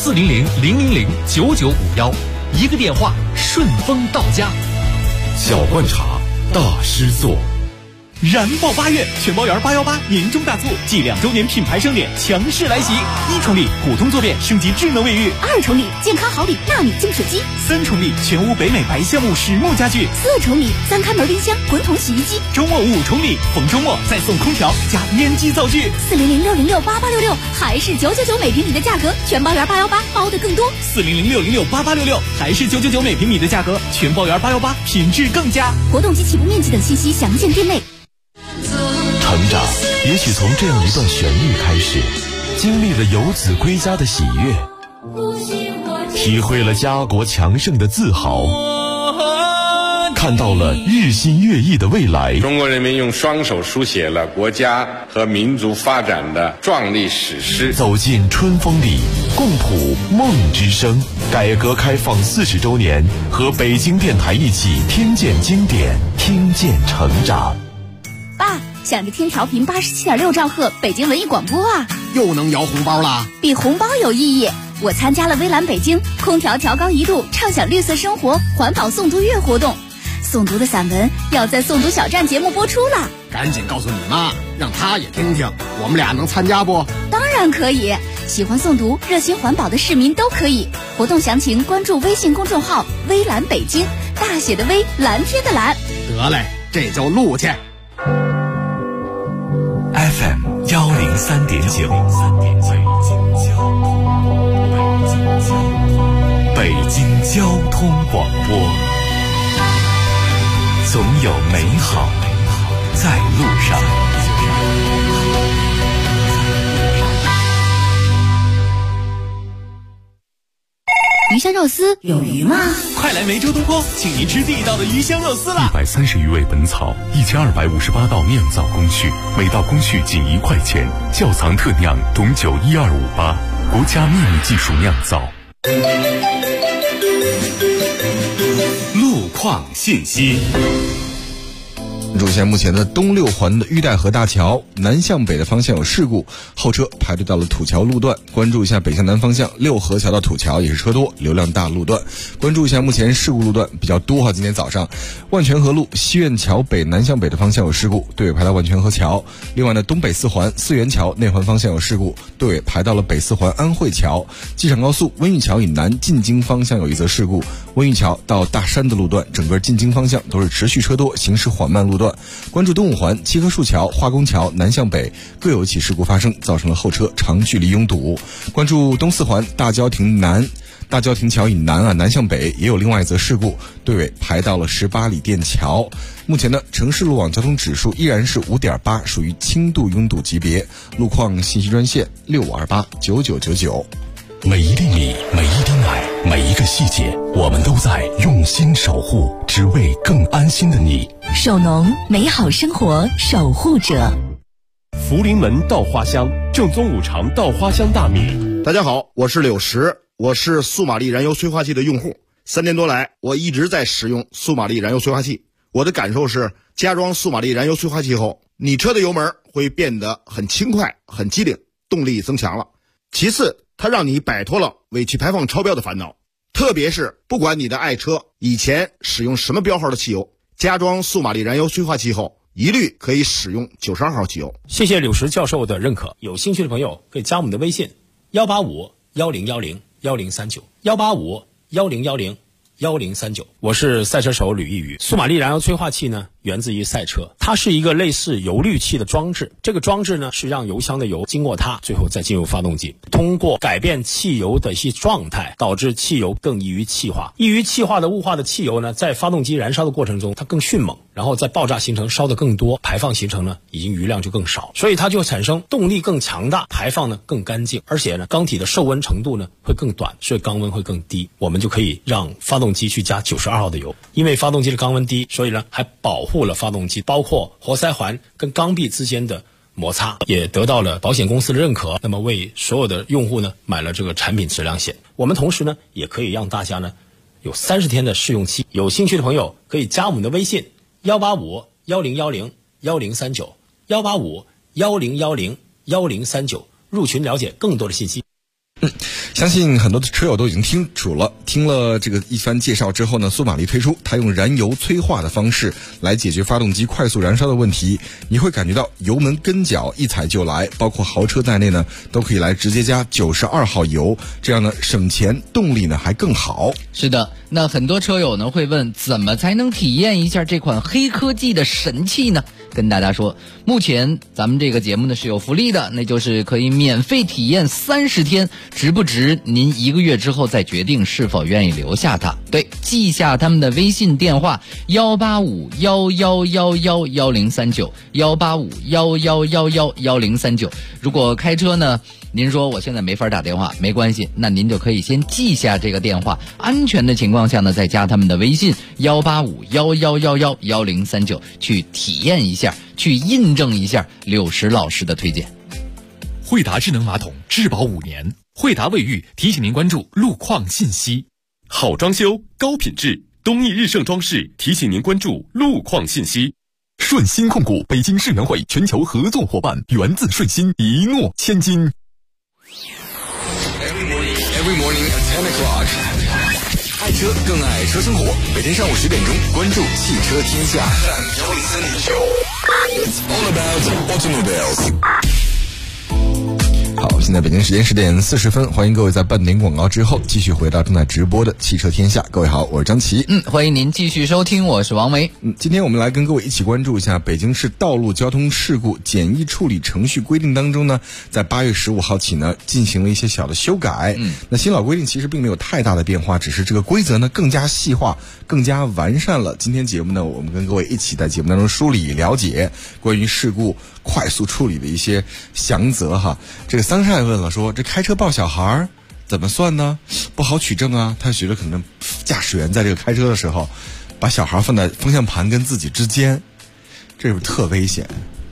400-000-9951，一个电话，顺丰到家。 小罐茶大师座。 燃爆8月，全包圆818年终大促暨2周年品牌盛典强势来袭！1重礼普通坐便升级智能卫浴 ，2重礼健康好礼纳米净水机 ，3重礼全屋北美白橡木实木家具 ，4重礼3开门冰箱滚筒洗衣机， 周末5重礼，逢周末再送空调加烟机灶具 ，400-606-8866还是999每平米的价格，全包圆818包的更多 ，400-606-8866还是999每平米的价格，全包圆818品质更佳。 活动及起步面积等信息详见店内。 成长也许从这样一段旋律开始，经历了游子归家的喜悦，体会了家国强盛的自豪，看到了日新月异的未来。 中国人民用双手书写了国家和民族发展的壮丽史诗。 走进春风里，共谱梦之声。改革开放40周年，和北京电台一起听见经典，听见成长。 爸，想着听调频87.6兆赫北京文艺广播啊， 又能摇红包啦！ 比红包有意义。我参加了微蓝北京空调调高1度畅享绿色生活环保诵读月活动，诵读的散文要在诵读小站节目播出了。 赶紧告诉你妈，让她也听听，我们俩能参加不？ 当然可以，喜欢诵读热心环保的市民都可以。活动详情关注微信公众号微蓝北京，大写的微，蓝天的蓝。 得嘞，这就录去。 FM 103.9，北京交通广播，总有美好在路上。 鱼香肉丝有鱼吗？ 快来梅州东坡，请您吃地道的鱼香肉丝啦 ！130余味本草，1258道酿造工序，每道工序仅1块钱，窖藏特酿董酒12588，国家秘密技术酿造。 路况信息。 注意一下目前的东6环的玉带河大桥南向北的方向有事故，后车排队到了土桥路段。关注一下北向南方向6河桥到土桥也是车多，流量大路段。关注一下目前事故路段比较多今天早上万泉河路西苑桥北南向北的方向有事故，队尾排到万泉河桥。另外呢，东北4环四元桥内环方向有事故，队尾排到了北4环安慧桥。机场高速温榆桥以南进京方向有一则事故，温榆桥到大山的路段整个进京方向都是持续车多，行驶缓慢路段。关注东5环七棵树桥化工桥南向北各有一起事故发生，造成了后车长距离拥堵。关注东4环大郊亭桥以南南向北也有另外一则事故，队尾排到了18里店桥。目前呢，城市路网交通指数依然是5.8，属于轻度拥堵级别。路况信息专线65289999。 每一粒米，每一滴奶，每一个细节，我们都在用心守护，只为更安心的你。 守农，美好生活守护者。 福临门稻花香，正宗五常稻花香大米。 大家好，我是柳石，我是素玛丽燃油催化器的用户。3年多来，我一直在使用素玛丽燃油催化器。我的感受是，加装素玛丽燃油催化器后，你车的油门会变得很轻快、很机灵，动力增强了。其次，它让你摆脱了尾气排放超标的烦恼，特别是不管你的爱车以前使用什么标号的汽油，加装素玛丽燃油催化器后，一律可以使用92号汽油。 谢谢柳石教授的认可，有兴趣的朋友可以加我们的微信185-1010-1039，185-1010-1039。我是赛车手吕一宇。素玛丽燃油催化器呢，源自于赛车，它是一个类似油滤器的装置。这个装置呢，是让油箱的油经过它，最后再进入发动机，通过改变汽油的一些状态，导致汽油更易于气化。易于气化的雾化的汽油呢，在发动机燃烧的过程中，它更迅猛，然后在爆炸形成烧得更多，排放形成呢，已经余量就更少，所以它就产生动力更强大，排放呢更干净，而且呢，缸体的受温程度呢会更短，所以缸温会更低。我们就可以让发动机去加92号的油，因为发动机的缸温低，所以呢还保护了发动机，包括活塞环跟缸壁之间的摩擦，也得到了保险公司的认可。那么为所有的用户呢买了这个产品质量险。我们同时呢也可以让大家呢有30天的试用期。有兴趣的朋友可以加我们的微信185-1010-1039，185-1010-1039，入群了解更多的信息。 相信很多的车友都已经听了这个一番介绍之后呢，苏马力推出它用燃油催化的方式来解决发动机快速燃烧的问题，你会感觉到油门跟脚一踩就来，包括豪车在内呢都可以来直接加92号油，这样呢省钱，动力呢还更好。 是的，那很多车友呢会问，怎么才能体验一下这款黑科技的神器呢？跟大家说，目前咱们这个节目呢是有福利的，那就是可以免费体验30天，值不值您1个月之后再决定是否愿意留下它。对，记下他们的微信电话18511111039，18511111039。如果开车呢，您说我现在没法打电话，没关系，那您就可以先记下这个电话，安全的情况下呢，再加他们的微信18511111039，去体验一下，去印证一下柳石老师的推荐。 惠达智能马桶质保5年，惠达卫浴提醒您关注路况信息。 好装修，高品质，东义日盛装饰提醒您关注路况信息。 顺鑫控股北京世园会全球合作伙伴，源自顺鑫，一诺千金。 Every morning at 10 o'clock， 爱车更爱车生活。每天上午10点钟，关注汽车天下。It's all about automobiles。 好，现在北京时间10点40分，欢迎各位在半点广告之后继续回到正在直播的汽车天下。各位好，我是张琪。 欢迎您继续收听，我是王维。 今天我们来跟各位一起关注一下北京市道路交通事故简易处理程序规定当中呢，在8月15号起呢进行了一些小的修改。那新老规定其实并没有太大的变化，只是这个规则呢更加细化，更加完善了。今天节目呢，我们跟各位一起在节目当中梳理了解关于事故快速处理的一些详则哈。这个桑善问了说，这开车抱小孩怎么算呢？不好取证啊。他觉得可能驾驶员在这个开车的时候把小孩放在方向盘跟自己之间，这是不是特危险？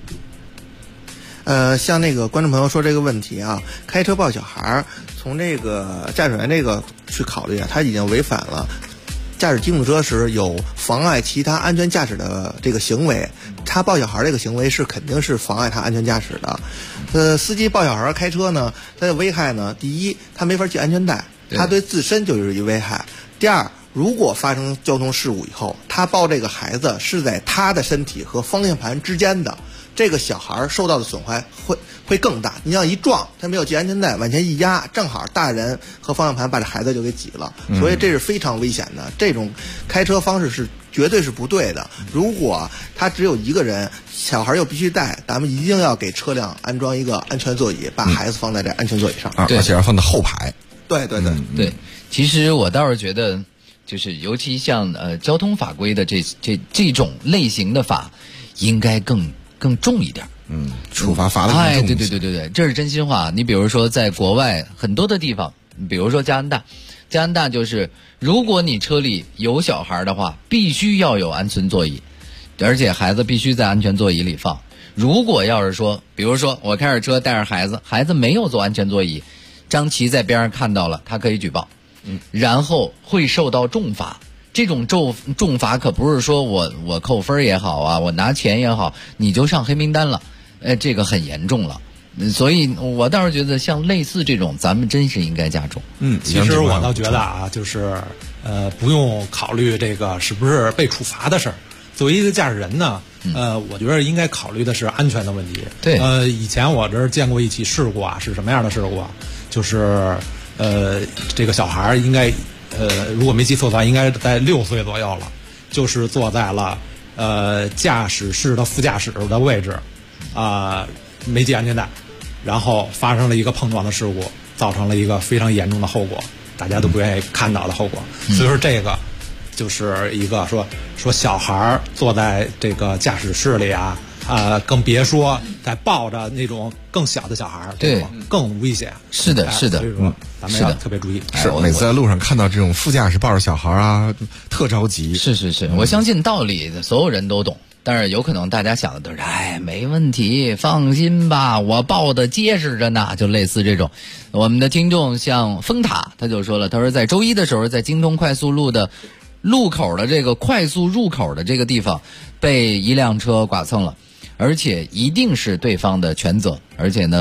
像那个观众朋友说这个问题啊，开车抱小孩，从这个驾驶员这个去考虑啊，他已经违反了驾驶机动车时有妨碍其他安全驾驶的这个行为，他抱小孩这个行为是肯定是妨碍他安全驾驶的。司机抱小孩开车呢，他的危害呢，第一，他没法系安全带，他对自身就是一危害。第二，如果发生交通事故以后，他抱这个孩子是在他的身体和方向盘之间的，这个小孩受到的损害会更大。你像一撞，他没有系安全带，往前一压，正好大人和方向盘把这孩子就给挤了，所以这是非常危险的。这种开车方式是绝对是不对的。如果他只有一个人，小孩又必须带，咱们一定要给车辆安装一个安全座椅，把孩子放在这安全座椅上， 而且要放在后排。 对。 其实我倒是觉得，就是尤其像交通法规的这种类型的法，应该更重一点。 处罚罚的更重一些。 对，这是真心话。你比如说在国外很多的地方，比如说加拿大就是如果你车里有小孩的话，必须要有安全座椅，而且孩子必须在安全座椅里放。如果要是说，比如说我开着车带着孩子没有坐安全座椅，张琪在边上看到了，他可以举报，然后会受到重罚。这种重罚可不是说我扣分也好啊，我拿钱也好，你就上黑名单了，这个很严重了。所以我倒是觉得像类似这种，咱们真是应该加重。 其实我倒觉得啊，就是不用考虑这个是不是被处罚的事儿。作为一个驾驶人呢，我觉得应该考虑的是安全的问题。 对， 以前我这儿见过一起事故啊，是什么样的事故啊？就是这个小孩应该如果没记错的话，应该在6岁左右了，就是坐在了驾驶室的副驾驶的位置，没系安全带，然后发生了一个碰撞的事故，造成了一个非常严重的后果，大家都不愿意看到的后果。所以说这个就是一个说小孩坐在这个驾驶室里啊，更别说在抱着那种更小的小孩，对，更危险。 是的， 所以说咱们要特别注意。 是每次在路上看到这种副驾驶抱着小孩啊，特着急。 是，我相信道理所有人都懂，但是有可能大家想的都是，没问题，放心吧，我抱的结实着呢，就类似这种。我们的听众像风塔，他就说了，他说在周一的时候，在京通快速路的路口的这个快速入口的这个地方，被一辆车剐蹭了，而且一定是对方的全责，而且呢，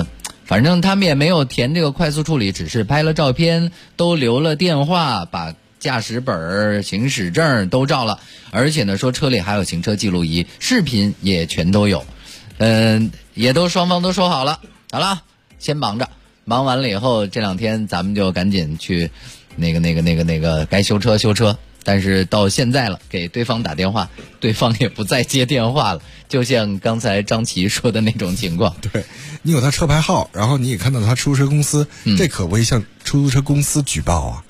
反正他们也没有填这个快速处理，只是拍了照片，都留了电话，把驾驶本、行驶证都照了，而且呢说车里还有行车记录仪，视频也全都有，也都双方都说好了，好了，先忙着，忙完了以后这2天咱们就赶紧去那个该修车。但是到现在了，给对方打电话，对方也不再接电话了，就像刚才张琪说的那种情况。 对，你有他车牌号，然后你也看到他出租车公司，这可不可以向出租车公司举报啊？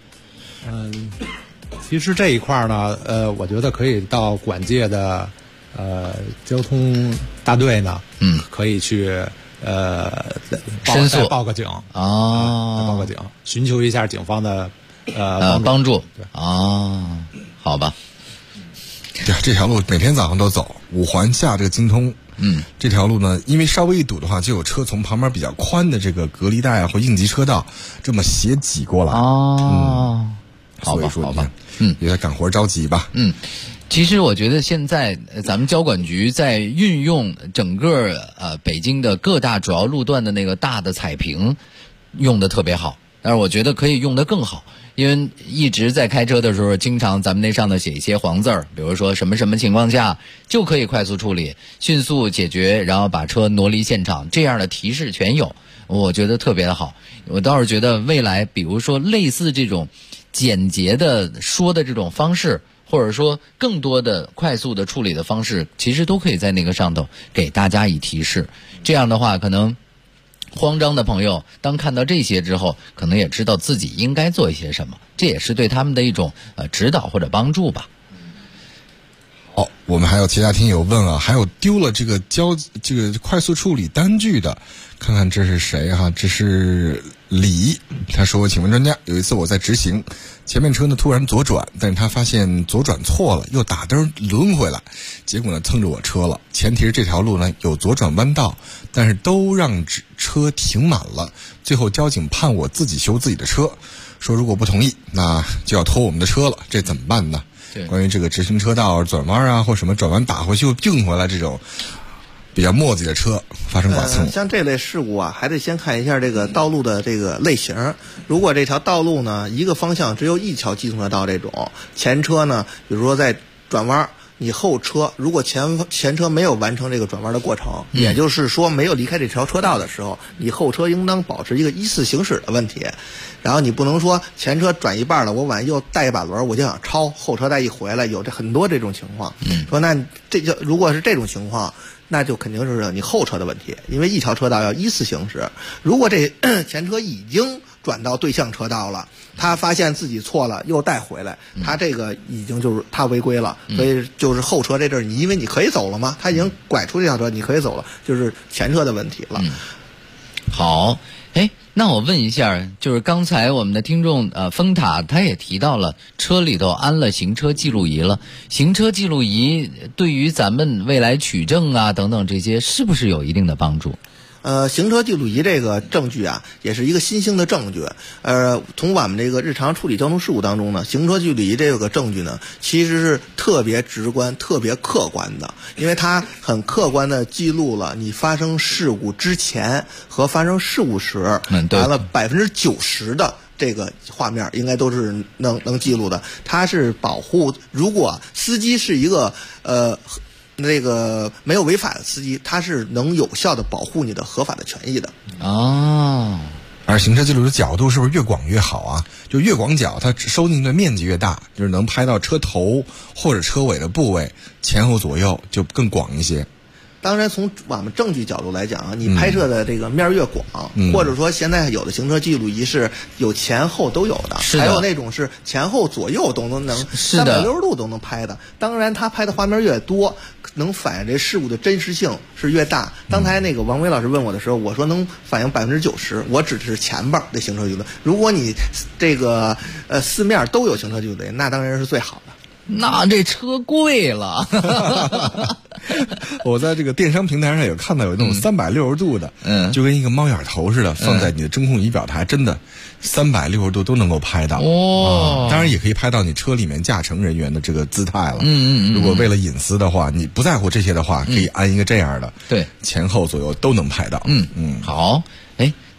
其实这一块呢，我觉得可以到管界的交通大队呢，可以去申诉， 报个警报个警，寻求一下警方的帮助。好吧。 对，这条路每天早上都走5环下这个京通，这条路呢，因为稍微一堵的话，就有车从旁边比较宽的这个隔离带或应急车道这么斜挤过来。 好吧， 也在赶活着急吧。 其实我觉得现在咱们交管局在运用整个北京的各大主要路段的那个大的彩屏用的特别好，但是我觉得可以用得更好。因为一直在开车的时候，经常咱们那上头写一些黄字儿，比如说什么什么情况下就可以快速处理、迅速解决，然后把车挪离现场，这样的提示全有，我觉得特别的好。我倒是觉得未来比如说类似这种简洁的说的这种方式，或者说更多的快速的处理的方式，其实都可以在那个上头给大家以提示。这样的话，可能慌张的朋友当看到这些之后，可能也知道自己应该做一些什么，这也是对他们的一种指导或者帮助吧。 我们还有其他听友问啊，还有丢了这个快速处理单据的，看看这是谁哈？这是李，他说：“请问专家，有一次我在直行，前面车呢突然左转，但是他发现左转错了，又打灯轮回来，结果呢蹭着我车了。前提是这条路呢有左转弯道，但是都让车停满了。最后交警判我自己修自己的车，说如果不同意，那就要拖我们的车了，这怎么办呢？”关于这个直行车道转弯啊，或什么转弯打回去又并回来这种比较磨叽的车发生剐蹭， 像这类事故啊，还得先看一下这个道路的这个类型。如果这条道路呢一个方向只有一条机动车道，这种前车呢，比如说在转弯，你后车如果前车没有完成这个转弯的过程，也就是说没有离开这条车道的时候，你后车应当保持一个依次行驶的问题。然后你不能说前车转一半了，我往右带一把轮，我就想超，后车再一回来，有很多这种情况。说那这就如果是这种情况，那就肯定是你后车的问题，因为一条车道要依次行驶。如果这前车已经转到对向车道了，他发现自己错了又带回来，他这个已经就是他违规了，所以就是后车这阵儿你因为你可以走了嘛，他已经拐出这条车，你可以走了，就是前车的问题了。 好，那我问一下，就是刚才我们的听众风塔他也提到了车里头安了行车记录仪了，行车记录仪对于咱们未来取证啊等等这些是不是有一定的帮助？ 行车记录仪这个证据啊，也是一个新兴的证据。从我们这个日常处理交通事故当中呢，行车记录仪这个证据呢，其实是特别直观、特别客观的，因为它很客观的记录了你发生事故之前和发生事故时，完了90%的这个画面应该都是能记录的。它是保护，如果司机是一个那个没有违法的司机，他是能有效的保护你的合法的权益的。 而行车记录的角度是不是越广越好啊？就越广角，它收进的面积越大，就是能拍到车头或者车尾的部位，前后左右就更广一些。 当然，从我们证据角度来讲，你拍摄的这个面越广，或者说现在有的行车记录仪是有前后都有的，还有那种是前后左右都能360度都能拍的。当然，它拍的画面越多，能反映这事故的真实性是越大。刚才那个王伟老师问我的时候，我说能反映90%，我指的是前半的行车记录。如果你这个四面都有行车记录仪，那当然是最好的。 那这车贵了。 我在这个电商平台上有看到有那种360度的，就跟一个猫眼头似的，放在你的中控仪表台，真的360度都能够拍到。当然也可以拍到你车里面驾乘人员的这个姿态了。如果为了隐私的话，你不在乎这些的话，可以安一个这样的，对，前后左右都能拍到。 好。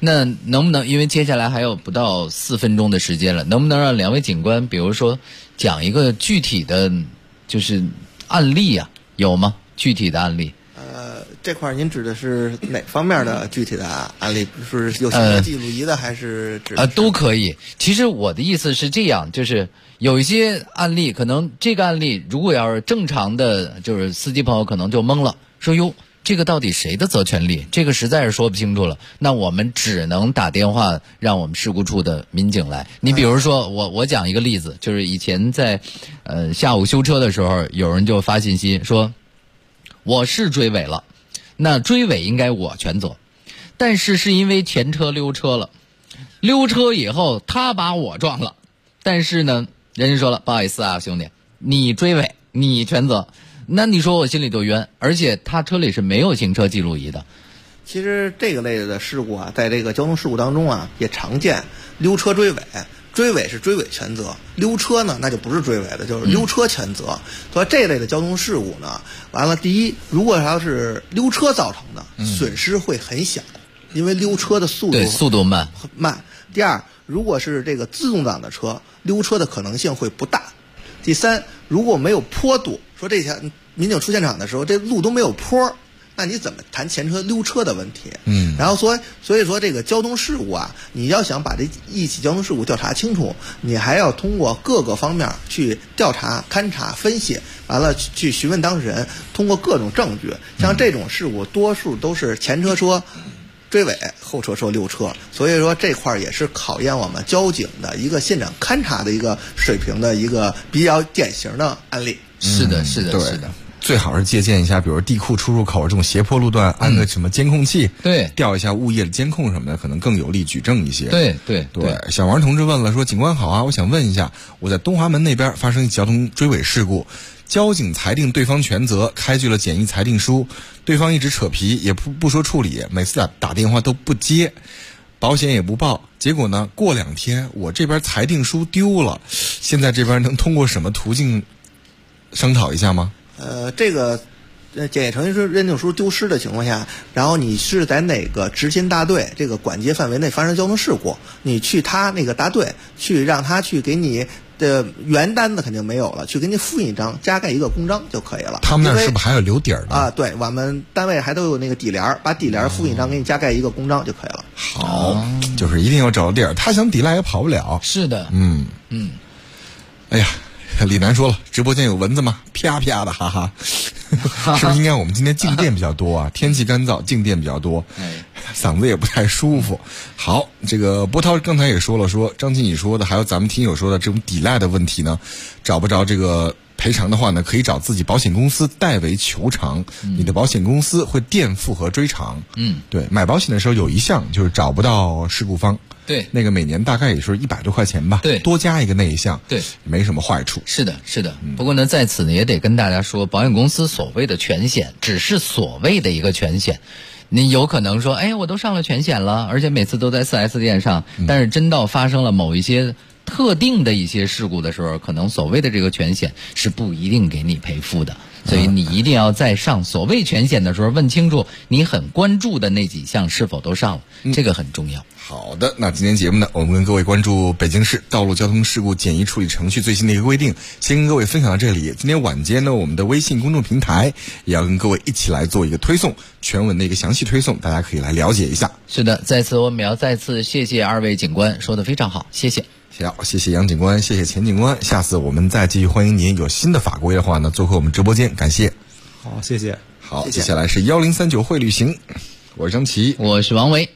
那能不能，因为接下来还有不到4分钟的时间了，能不能让2位警官，比如说讲一个具体的，就是案例啊，有吗？具体的案例？ 这块您指的是哪方面的具体的案例？是有行车记录仪的，还是指都可以。其实我的意思是这样，就是有一些案例，可能这个案例如果要是正常的，就是司机朋友可能就懵了，说哟，这个到底谁的责权利？这个实在是说不清楚了。那我们只能打电话让我们事故处的民警来。你比如说，我讲一个例子，就是以前在下午修车的时候，有人就发信息说，我是追尾了。那追尾应该我全责，但是因为前车溜车了，溜车以后他把我撞了，但是呢，人家说了，不好意思啊，兄弟，你追尾你全责，那你说我心里就冤，而且他车里是没有行车记录仪的。 其实这个类的事故啊，在这个交通事故当中啊也常见，溜车追尾。追尾是追尾全责，溜车呢那就不是追尾的，就是溜车全责。所以这类的交通事故呢，完了第一，如果要是溜车造成的，损失会很小，因为溜车的速度慢。 第二，如果是这个自动挡的车，溜车的可能性会不大。第三，如果没有坡度，说这些民警出现场的时候，这路都没有坡，那你怎么谈前车溜车的问题？然后所以说这个交通事故啊，你要想把这一起交通事故调查清楚，你还要通过各个方面去调查、勘察、分析，完了去询问当事人，通过各种证据。像这种事故，多数都是前车说追尾，后车说溜车，所以说这块也是考验我们交警的一个现场勘察的一个水平的一个比较典型的案例。 是的。 最好是借鉴一下，比如地库出入口这种斜坡路段，安个什么监控器， 对， 调一下物业的监控什么的，可能更有力举证一些。 对。 小王同志问了，说警官好啊，我想问一下，我在东华门那边发生交通追尾事故，交警裁定对方全责，开具了简易裁定书，对方一直扯皮，也不说处理，每次打电话都不接，保险也不报，结果呢，过2天我这边裁定书丢了，现在这边能通过什么途径商讨一下吗？ 这个检验程序认定书丢失的情况下，然后你是在哪个执勤大队这个管接范围内发生交通事故，你去他那个大队去让他去给你的原单子肯定没有了，去给你复印一张，加盖一个公章就可以了。 他们那是不是还有留底儿的啊？对，我们单位还都有那个底联，把底联复印一张，给你加盖一个公章就可以了。 好，就是一定要找到地儿，他想抵赖也跑不了。 是的， 哎呀。李楠说了，直播间有蚊子吗？啪啪的，哈哈。是不是应该我们今天静电比较多啊？天气干燥，静电比较多，嗓子也不太舒服。好，这个波涛刚才也说了，说张经理说的，还有咱们听友说的这种抵赖的问题呢，找不着这个赔偿的话呢，可以找自己保险公司代为求偿，你的保险公司会垫付和追偿。对，买保险的时候有一项就是找不到事故方。 对， 那个每年大概也是100多块钱吧。 对， 多加一个那一项， 对， 没什么坏处。 是的。不过呢，在此呢也得跟大家说，保险公司所谓的全险，只是所谓的一个全险。你有可能说，哎，我都上了全险了，而且每次都在4S店上，但是真到发生了某一些特定的一些事故的时候，可能所谓的这个全险是不一定给你赔付的。所以你一定要在上所谓全险的时候问清楚你很关注的那几项是否都上了，这个很重要。 好的，那今天节目呢，我们跟各位关注北京市道路交通事故简易处理程序最新的一个规定，先跟各位分享到这里。今天晚间呢，我们的微信公众平台也要跟各位一起来做一个推送，全文的一个详细推送，大家可以来了解一下。 是的，在此我们要再次谢谢2位警官，说得非常好，谢谢。 好，谢谢杨警官，谢谢钱警官。下次我们再继续欢迎您，有新的法规的话呢，做客我们直播间，感谢。 好，谢谢。 好，接下来是1039会旅行，我是张琪， 我是王维。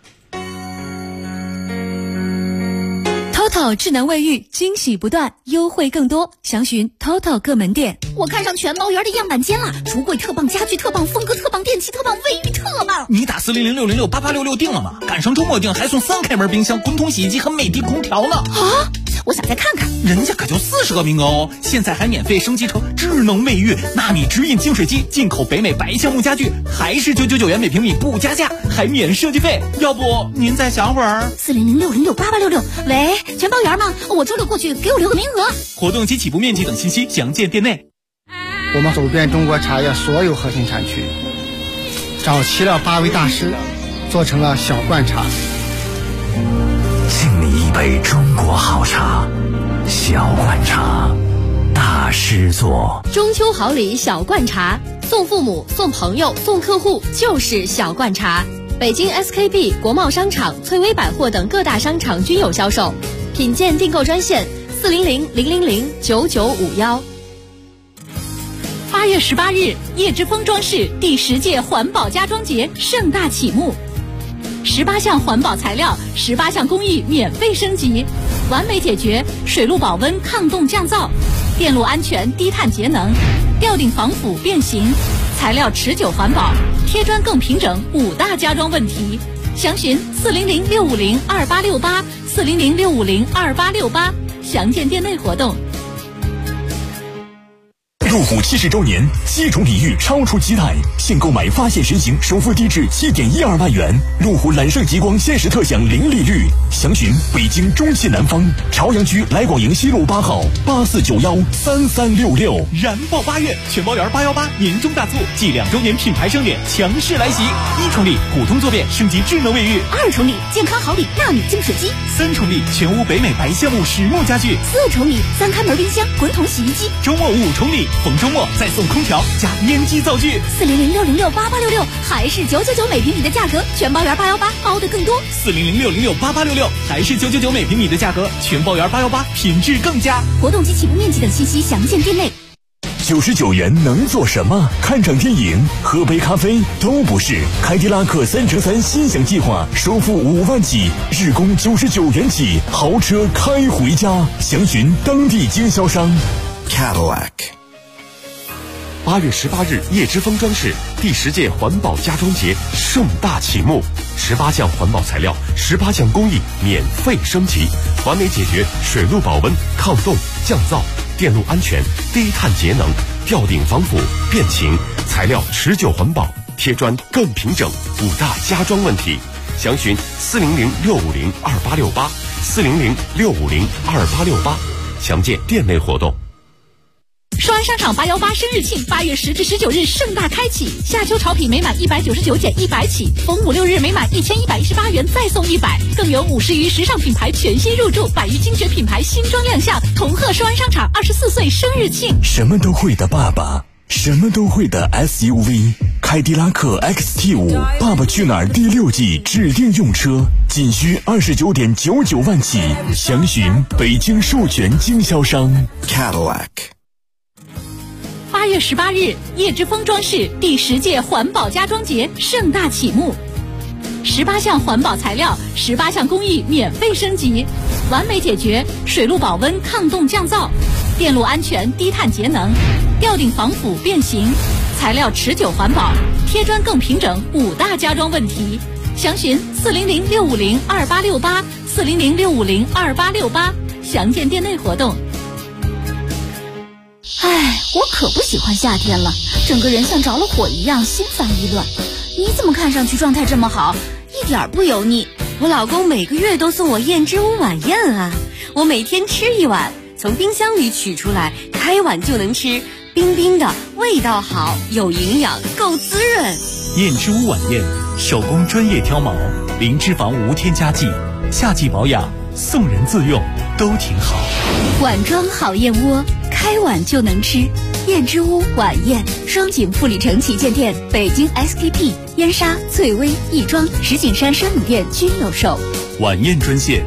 TOTO 智能卫浴，惊喜不断，优惠更多，详询 TOTO 各门店。 我看上全毛园的样板间了，橱柜特棒，家具特棒，风格特棒，电器特棒，卫浴特棒。 你打400-606-8866订了吗？赶上周末订还送3开门冰箱、滚筒洗衣机和美的空调呢。 啊！我想再看看。 人家可就40个名额哦，现在还免费升级成智能卫浴，纳米直饮净水机，进口北美白橡木家具，还是999元每平米不加价，还免设计费。要不您再想会儿 ？400-606-8866。喂，全包园吗？我周六过去，给我留个名额。 活动及起步面积等信息详见店内。 我们走遍中国茶叶所有核心产区，找齐了8位大师， 做成了小罐茶。 敬你一杯中国好茶，小罐茶，大师作。 中秋好礼小罐茶，送父母、送朋友、送客户就是小罐茶。北京 SKP、国贸商场、翠微百货等各大商场均有销售。品鉴订购专线400-000-9951。 8月18日，叶之峰装饰第10届环保家装节盛大启幕。18项环保材料，18项工艺免费升级，完美解决水路保温、抗冻降噪、电路安全、低碳节能、吊顶防腐变形、材料持久环保、贴砖更平整5大家装问题。详询400-650-2868，400-650-2868，详见店内活动。 路虎70周年，7重礼遇超出期待，现购买发现神行首付低至7.12万元，路虎揽胜极光限时特享零利率。详询北京中信南方朝阳区来广营西路8号84913366。 燃爆8月，全包圆818年终大促暨2周年品牌盛典强势来袭！1重礼普通坐便升级智能卫浴 ，2重礼健康好礼纳米净水机 ，3重礼全屋北美白橡木实木家具 ，4重礼3开门冰箱滚筒洗衣机， 周末5重礼，逢周末再送空调加烟机灶具。 400-606-8866，还是999每平米的价格，全包圆818包的更多。 400-606-8866，还是999每平米的价格，全包圆818品质更佳。 活动及起步面积等信息详见店内。 99元能做什么？看场电影、喝杯咖啡都不是。凯迪拉克3乘3心享计划，首付5万起，日供99元起，豪车开回家。详询当地经销商。 Cadillac。 8月18日，叶之峰装饰第10届环保家装节盛大启幕，18项环保材料，18项工艺免费升级，完美解决水路保温、抗冻、降噪、电路安全、低碳节能、吊顶防腐、变形、材料持久环保、贴砖更平整5大家装问题。详询400-650-2868，400-650-2868，详见店内活动。 双安商场818生日庆8月10至19日盛大开启，夏秋潮品每满199减100起，逢5、6日每满1118元再送100，更有50余时尚品牌全新入驻，100余精选品牌新装亮相，同贺双安商场24岁生日庆。 什么都会的爸爸，什么都会的 SUV， 凯迪拉克 XT5 爸爸去哪儿第6季指定用车，仅需29.99万起，详询北京授权经销商 Cadillac。 8月18日，叶之峰装饰第10届环保家装节盛大启幕。18项环保材料，18项工艺免费升级，完美解决水路保温、抗冻降噪、电路安全、低碳节能、吊顶防腐变形、材料持久环保、贴砖更平整5大家装问题。详询400-650-2868，400-650-2868，详见店内活动。 哎，我可不喜欢夏天了，整个人像着了火一样，心烦意乱。你怎么看上去状态这么好，一点不油腻？ 我老公每个月都送我燕之屋晚宴啊，我每天吃一碗，从冰箱里取出来，开碗就能吃，冰冰的，味道好，有营养，够滋润。 燕之屋晚宴，手工专业挑毛，零脂肪无添加剂，夏季保养，送人自用都挺好。 碗装好燕窝，开碗就能吃。燕之屋晚宴，双井富里城旗舰店、北京 SKP、燕莎、翠微、亦庄、石景山奢侈店均有售。 晚宴专线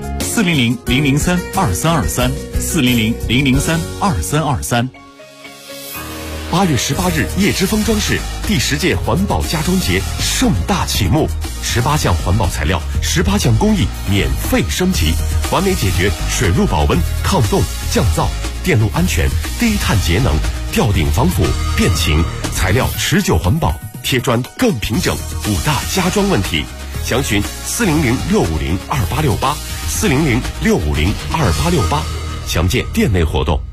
400-003-2323，400-003-2323。 8月18日，叶之峰装饰第10届环保家装节盛大启幕，18项环保材料，18项工艺免费升级，完美解决水路保温、抗冻、降噪、电路安全、低碳节能、吊顶防腐、变形、材料持久环保、贴砖更平整5大家装问题。详询400-650-2868，400-650-2868，详见店内活动。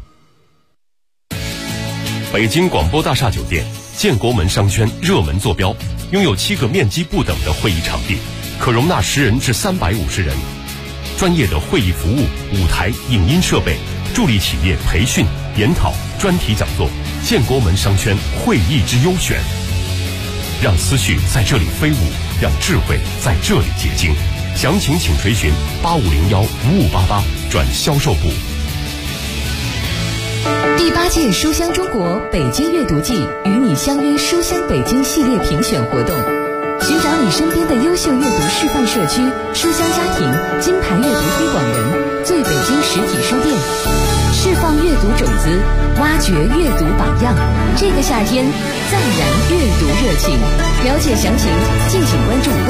北京广播大厦酒店建国门商圈热门坐标，拥有7个面积不等的会议场地，可容纳10人至350人。专业的会议服务、舞台、影音设备，助力企业培训、研讨、专题讲座。建国门商圈会议之优选，让思绪在这里飞舞， 让智慧在这里结晶。详情请垂询8501-5588转销售部。 第8届书香中国北京阅读季与你相约书香北京系列评选活动，寻找你身边的优秀阅读示范社区、书香家庭、金牌阅读推广人、最北京实体书店，释放阅读种子，挖掘阅读榜样。这个夏天，再燃阅读热情。了解详情，敬请关注